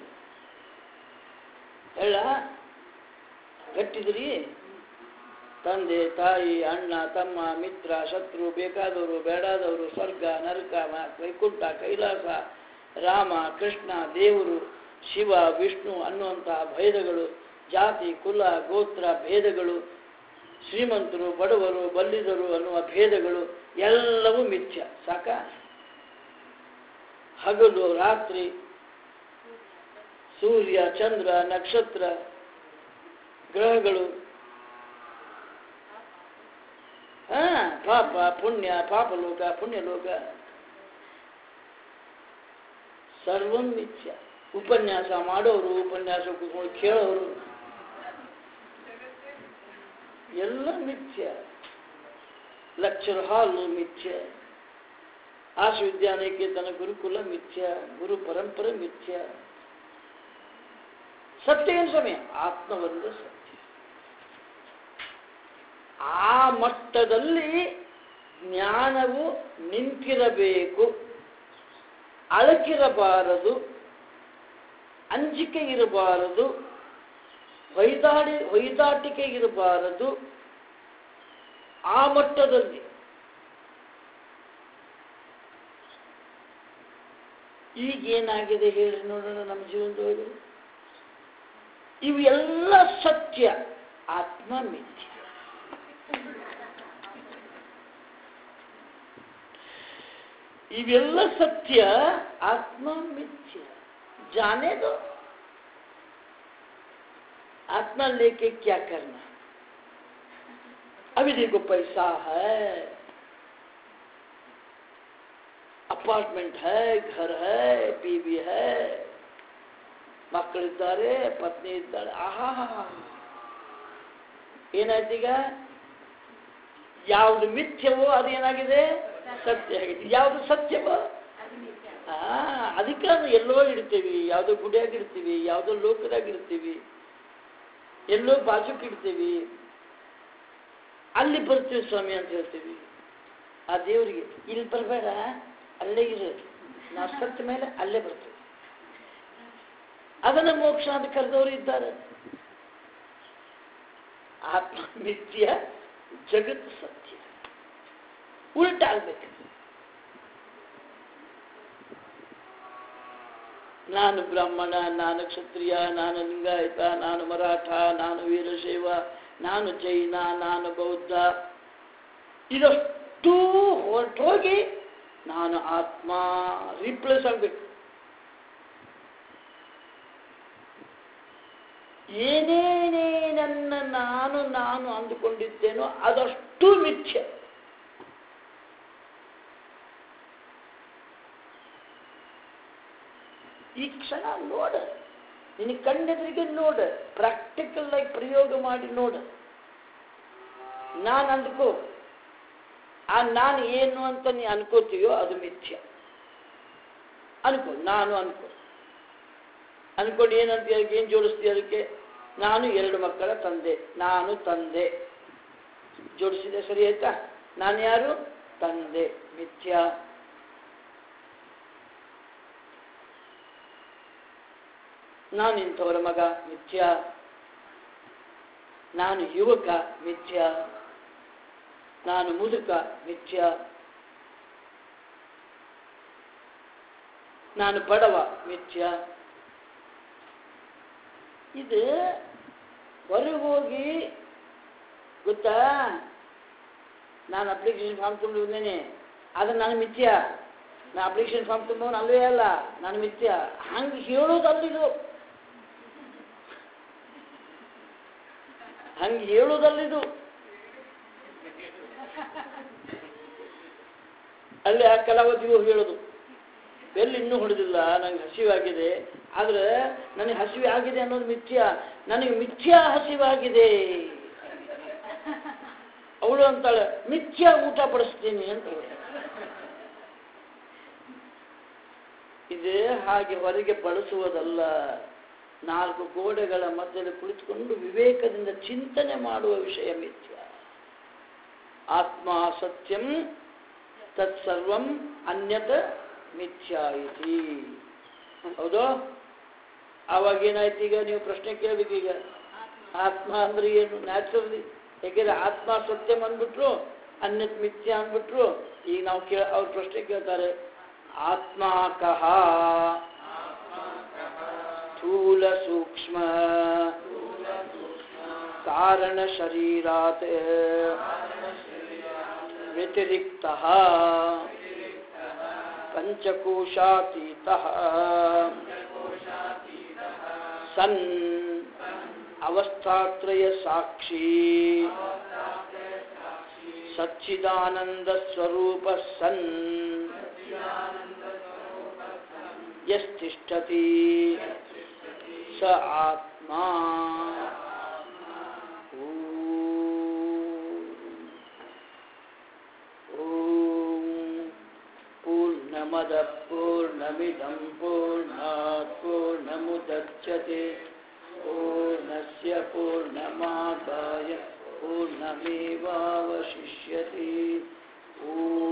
ಹೇಳ ಗಟ್ಟಿದ್ರಿ ತಂದೆ ತಾಯಿ ಅಣ್ಣ ತಮ್ಮ ಮಿತ್ರ ಶತ್ರು ಬೇಕಾದವರು ಬೇಡಾದವರು ಸ್ವರ್ಗ ನರಕ ವೈಕುಂಠ ಕೈಲಾಸ ರಾಮ ಕೃಷ್ಣ ದೇವರು ಶಿವ ವಿಷ್ಣು ಅನ್ನುವಂತಹ ಭೇದಗಳು, ಜಾತಿ ಕುಲ ಗೋತ್ರ ಭೇದಗಳು, ಶ್ರೀಮಂತರು ಬಡವರು ಬಲ್ಲಿದರು ಅನ್ನುವ ಭೇದಗಳು ಎಲ್ಲವೂ ಮಿಥ್ಯ. ಸಾಕ? ಹಗಲು ರಾತ್ರಿ, ಸೂರ್ಯ ಚಂದ್ರ ನಕ್ಷತ್ರ ಗ್ರಹಗಳು, ಪಾಪ ಪುಣ್ಯ ಪಾಪಲೋಕ ಪುಣ್ಯಲೋಕ ಸರ್ವಂ ಮಿಥ್ಯ. ಉಪನ್ಯಾಸ ಮಾಡೋರು ಉಪನ್ಯಾಸ ಕೂತ್ಕೊಂಡು ಕೇಳೋರು ಎಲ್ಲ ಮಿಥ್ಯ. ಲೆಕ್ಚರ್ ಹಾಲು ಮಿಥ್ಯ, ಆಶುವಿದ್ಯಾನಿಕೇತನ ಗುರುಕುಲ ಮಿಥ್ಯ, ಗುರು ಪರಂಪರೆ ಮಿಥ್ಯ. ಸತ್ಯ ಏನು ಸಮಯ? ಆತ್ಮವೊಂದೇ ಸತ್ಯ. ಆ ಮಟ್ಟದಲ್ಲಿ ಜ್ಞಾನವು ನಿಂತಿರಬೇಕು, ಅಳಕಿರಬಾರದು, ಅಂಜಿಕೆ ಇರಬಾರದು, ಹೊಯ್ದಾಟಿಕೆ ಇರಬಾರದು. ಆ ಮಟ್ಟದಲ್ಲಿ ಈಗೇನಾಗಿದೆ ಹೇಳಿ ನೋಡೋಣ ನಮ್ಮ ಜೀವನದೊಳಗೆ. ಇವು ಎಲ್ಲ ಸತ್ಯ, ಆತ್ಮ ಮಿಥ್ಯ. ಇವೆಲ್ಲ सत्य आत्मा मिथ्या जाने दो आत्मा लेके क्या करना अभी देखो पैसा है अपार्टमेंट है घर है बीवी है ಮಕ್ಕಳಿದ್ದಾರೆ ಪತ್ನಿ ಇದ್ದಾಳೆ ಆಹಾ ಏನಾಯ್ತೀಗ ಯಾವುದು ಮಿಥ್ಯವೋ ಅದು ಏನಾಗಿದೆ ಸತ್ಯ ಆಗಿದೆ ಯಾವುದು ಸತ್ಯವೋ ಅದಕ್ಕೆ ಎಲ್ಲೋ ಇಡ್ತೀವಿ ಯಾವುದೋ ಗುಡಿಯಾಗಿ ಇಡ್ತೀವಿ ಯಾವುದೋ ಲೋಕದಾಗ ಇಡ್ತೀವಿ ಎಲ್ಲೋ ಬಾಜುಕ್ ಇಡ್ತೀವಿ ಅಲ್ಲಿ ಬರ್ತೀವಿ ಸ್ವಾಮಿ ಅಂತ ಹೇಳ್ತೀವಿ ಆ ದೇವರಿಗೆ ಇಲ್ಲಿ ಬರಬೇಡ ಅಲ್ಲೇ ಇರು ನಾವು ಸತ್ತ ಮೇಲೆ ಅಲ್ಲೇ ಬರ್ತೀವಿ ಅದನ್ನ ಮೋಕ್ಷ ಅಂತ ಕರೆದವರು ಇದ್ದಾರೆ ಆತ್ಮ ನಿತ್ಯ ಜಗತ್ ಸತ್ಯ ಉಲ್ಟಾಗಬೇಕು ನಾನು ಬ್ರಾಹ್ಮಣ ನಾನು ಕ್ಷತ್ರಿಯ ನಾನು ಲಿಂಗಾಯತ ನಾನು ಮರಾಠ ನಾನು ವೀರಶೈವ ನಾನು ಜೈನ ನಾನು ಬೌದ್ಧ ಇದಷ್ಟು ಹೊರಟೋಗಿ ನಾನು ಆತ್ಮ ರೀಪ್ಲೇಸ್ ಆಗಬೇಕು ಏನೇನೇನನ್ನ ನಾನು ನಾನು ಅಂದುಕೊಂಡಿದ್ದೇನೋ ಅದಷ್ಟು ಮಿಥ್ಯ ಈ ಕ್ಷಣ ನೋಡ ನಿನಗೆ ಕಣ್ಣೆದುರಿಗೆ ನೋಡ ಪ್ರಾಕ್ಟಿಕಲ್ ಆಗಿ ಪ್ರಯೋಗ ಮಾಡಿ ನೋಡ ನಾನು ಅಂದ್ಕೋ ಆ ನಾನು ಏನು ಅಂತ ನೀ ಅನ್ಕೋತೀಯೋ ಅದು ಮಿಥ್ಯ ಅನ್ಕೋ ನಾನು ಅನ್ಕೊಂಡು ಏನಂತ ಏನು ಜೋಡಿಸ್ತೀಯ ಅದಕ್ಕೆ ನಾನು 2 ಮಕ್ಕಳ ತಂದೆ ನಾನು ತಂದೆ ಜೋಡಿಸಿದೆ ಸರಿ ಆಯ್ತಾ ನಾನು ಯಾರು ತಂದೆ ಮಿಥ್ಯ ನಾನು ಇಂಥವರ ಮಗ ಮಿಥ್ಯ ನಾನು ಯುವಕ ಮಿಥ್ಯ ನಾನು ಮುದುಕ ಮಿಥ್ಯ ನಾನು ಬಡವ ಮಿಥ್ಯ ಇದು ಹೊರಗೆ ಹೋಗಿ ಗೊತ್ತಾ ನಾನು ಅಪ್ಲಿಕೇಶನ್ ಫಾರ್ಮ್ ತುಂಬ ಬಂದೇನೆ ಆದರೆ ನಾನು ಮಿಥ್ಯ ನಾನು ಅಪ್ಲಿಕೇಶನ್ ಫಾರ್ಮ್ ತುಂಬವನು ಅಲ್ಲವೇ ಅಲ್ಲ ನಾನು ಮಿಥ್ಯ ಹಂಗೆ ಹೇಳೋದಲ್ಲಿದು ಹಂಗೆ ಹೇಳೋದಲ್ಲಿದು ಅಲ್ಲಿ ಆ ಕಲಾವತಿಯು ಹೇಳೋದು, ಬೆಲ್ ಇನ್ನೂ ಹೊಡೆದಿಲ್ಲ, ನನಗೆ ಹಸಿವಾಗಿದೆ, ಆದರೆ ನನಗೆ ಹಸಿವೆ ಆಗಿದೆ ಅನ್ನೋದು ಮಿಥ್ಯ, ನನಗೆ ಮಿಥ್ಯಾ ಹಸಿವಾಗಿದೆ. ಅವಳು ಅಂತಾಳೆ ಮಿಥ್ಯಾ ಊಟ ಪಡಿಸ್ತೀನಿ ಅಂತ. ಇದು ಹಾಗೆ ಹೊರಗೆ ಬಳಸುವುದಲ್ಲ, ನಾಲ್ಕು ಗೋಡೆಗಳ ಮಧ್ಯದಲ್ಲಿ ಕುಳಿತುಕೊಂಡು ವಿವೇಕದಿಂದ ಚಿಂತನೆ ಮಾಡುವ ವಿಷಯ ಮಿಥ್ಯ. ಆತ್ಮ ಸತ್ಯಂ ತತ್ಸರ್ವಂ ಅನ್ಯತ ಮಿಥ್ಯಾ ಇತಿ. ಹೌದು? ಆವಾಗ ಏನಾಯ್ತು? ಈಗ ನೀವು ಪ್ರಶ್ನೆ ಕೇಳಬೇಕು. ಈಗ ಆತ್ಮ ಅಂದ್ರೆ ಏನು? ನ್ಯಾಚುರಲಿ, ಯಾಕೆಂದ್ರೆ ಆತ್ಮ ಸತ್ಯಂ ಅಂದ್ಬಿಟ್ರು, ಅನ್ಯತ್ ಮಿಥ್ಯಾ ಅಂದ್ಬಿಟ್ರು. ಈಗ ನಾವು ಅವ್ರ ಪ್ರಶ್ನೆ ಕೇಳ್ತಾರೆ, ಆತ್ಮ ಕಹ ಸ್ಥೂಲ ಸೂಕ್ಷ್ಮ ಕಾರಣ ಶರೀರಾತ್ ವ್ಯತಿರಿಕ್ತಃ ಪಂಚಕೋಶಾತೀತಃ ಸನ್ ಅವಸ್ಥಾತ್ರಯ ಸಾಕ್ಷಿ ಸಚ್ಚಿದಾನಂದ ಸ್ವರೂಪ ಸನ್ ಯಸ್ತಿಷ್ಠತಿ ಸ ಆತ್ಮ. पूर्णमद पूर्णमिदं पूर्णात् पूर्णमुदच्यते पूर्णस्य पूर्णमादाय पूर्णमेवावशिष्यते. ॐ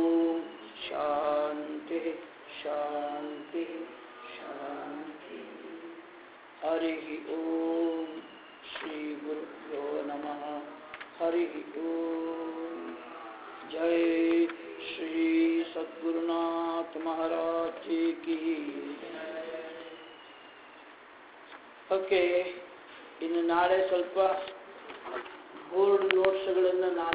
शान्ति शान्ति शान्ति. हरिः ॐ श्री गुरुभ्यो नमः. हरिः ॐ. जय श्री सद्गुरुनाथ महाराज जी की. ಓಕೆ, ಇನ್ನು ನಾಳೆ ಸ್ವಲ್ಪ ಬೋರ್ಡ್ ನೋಟ್ಸ್ಗಳನ್ನು ನಾನು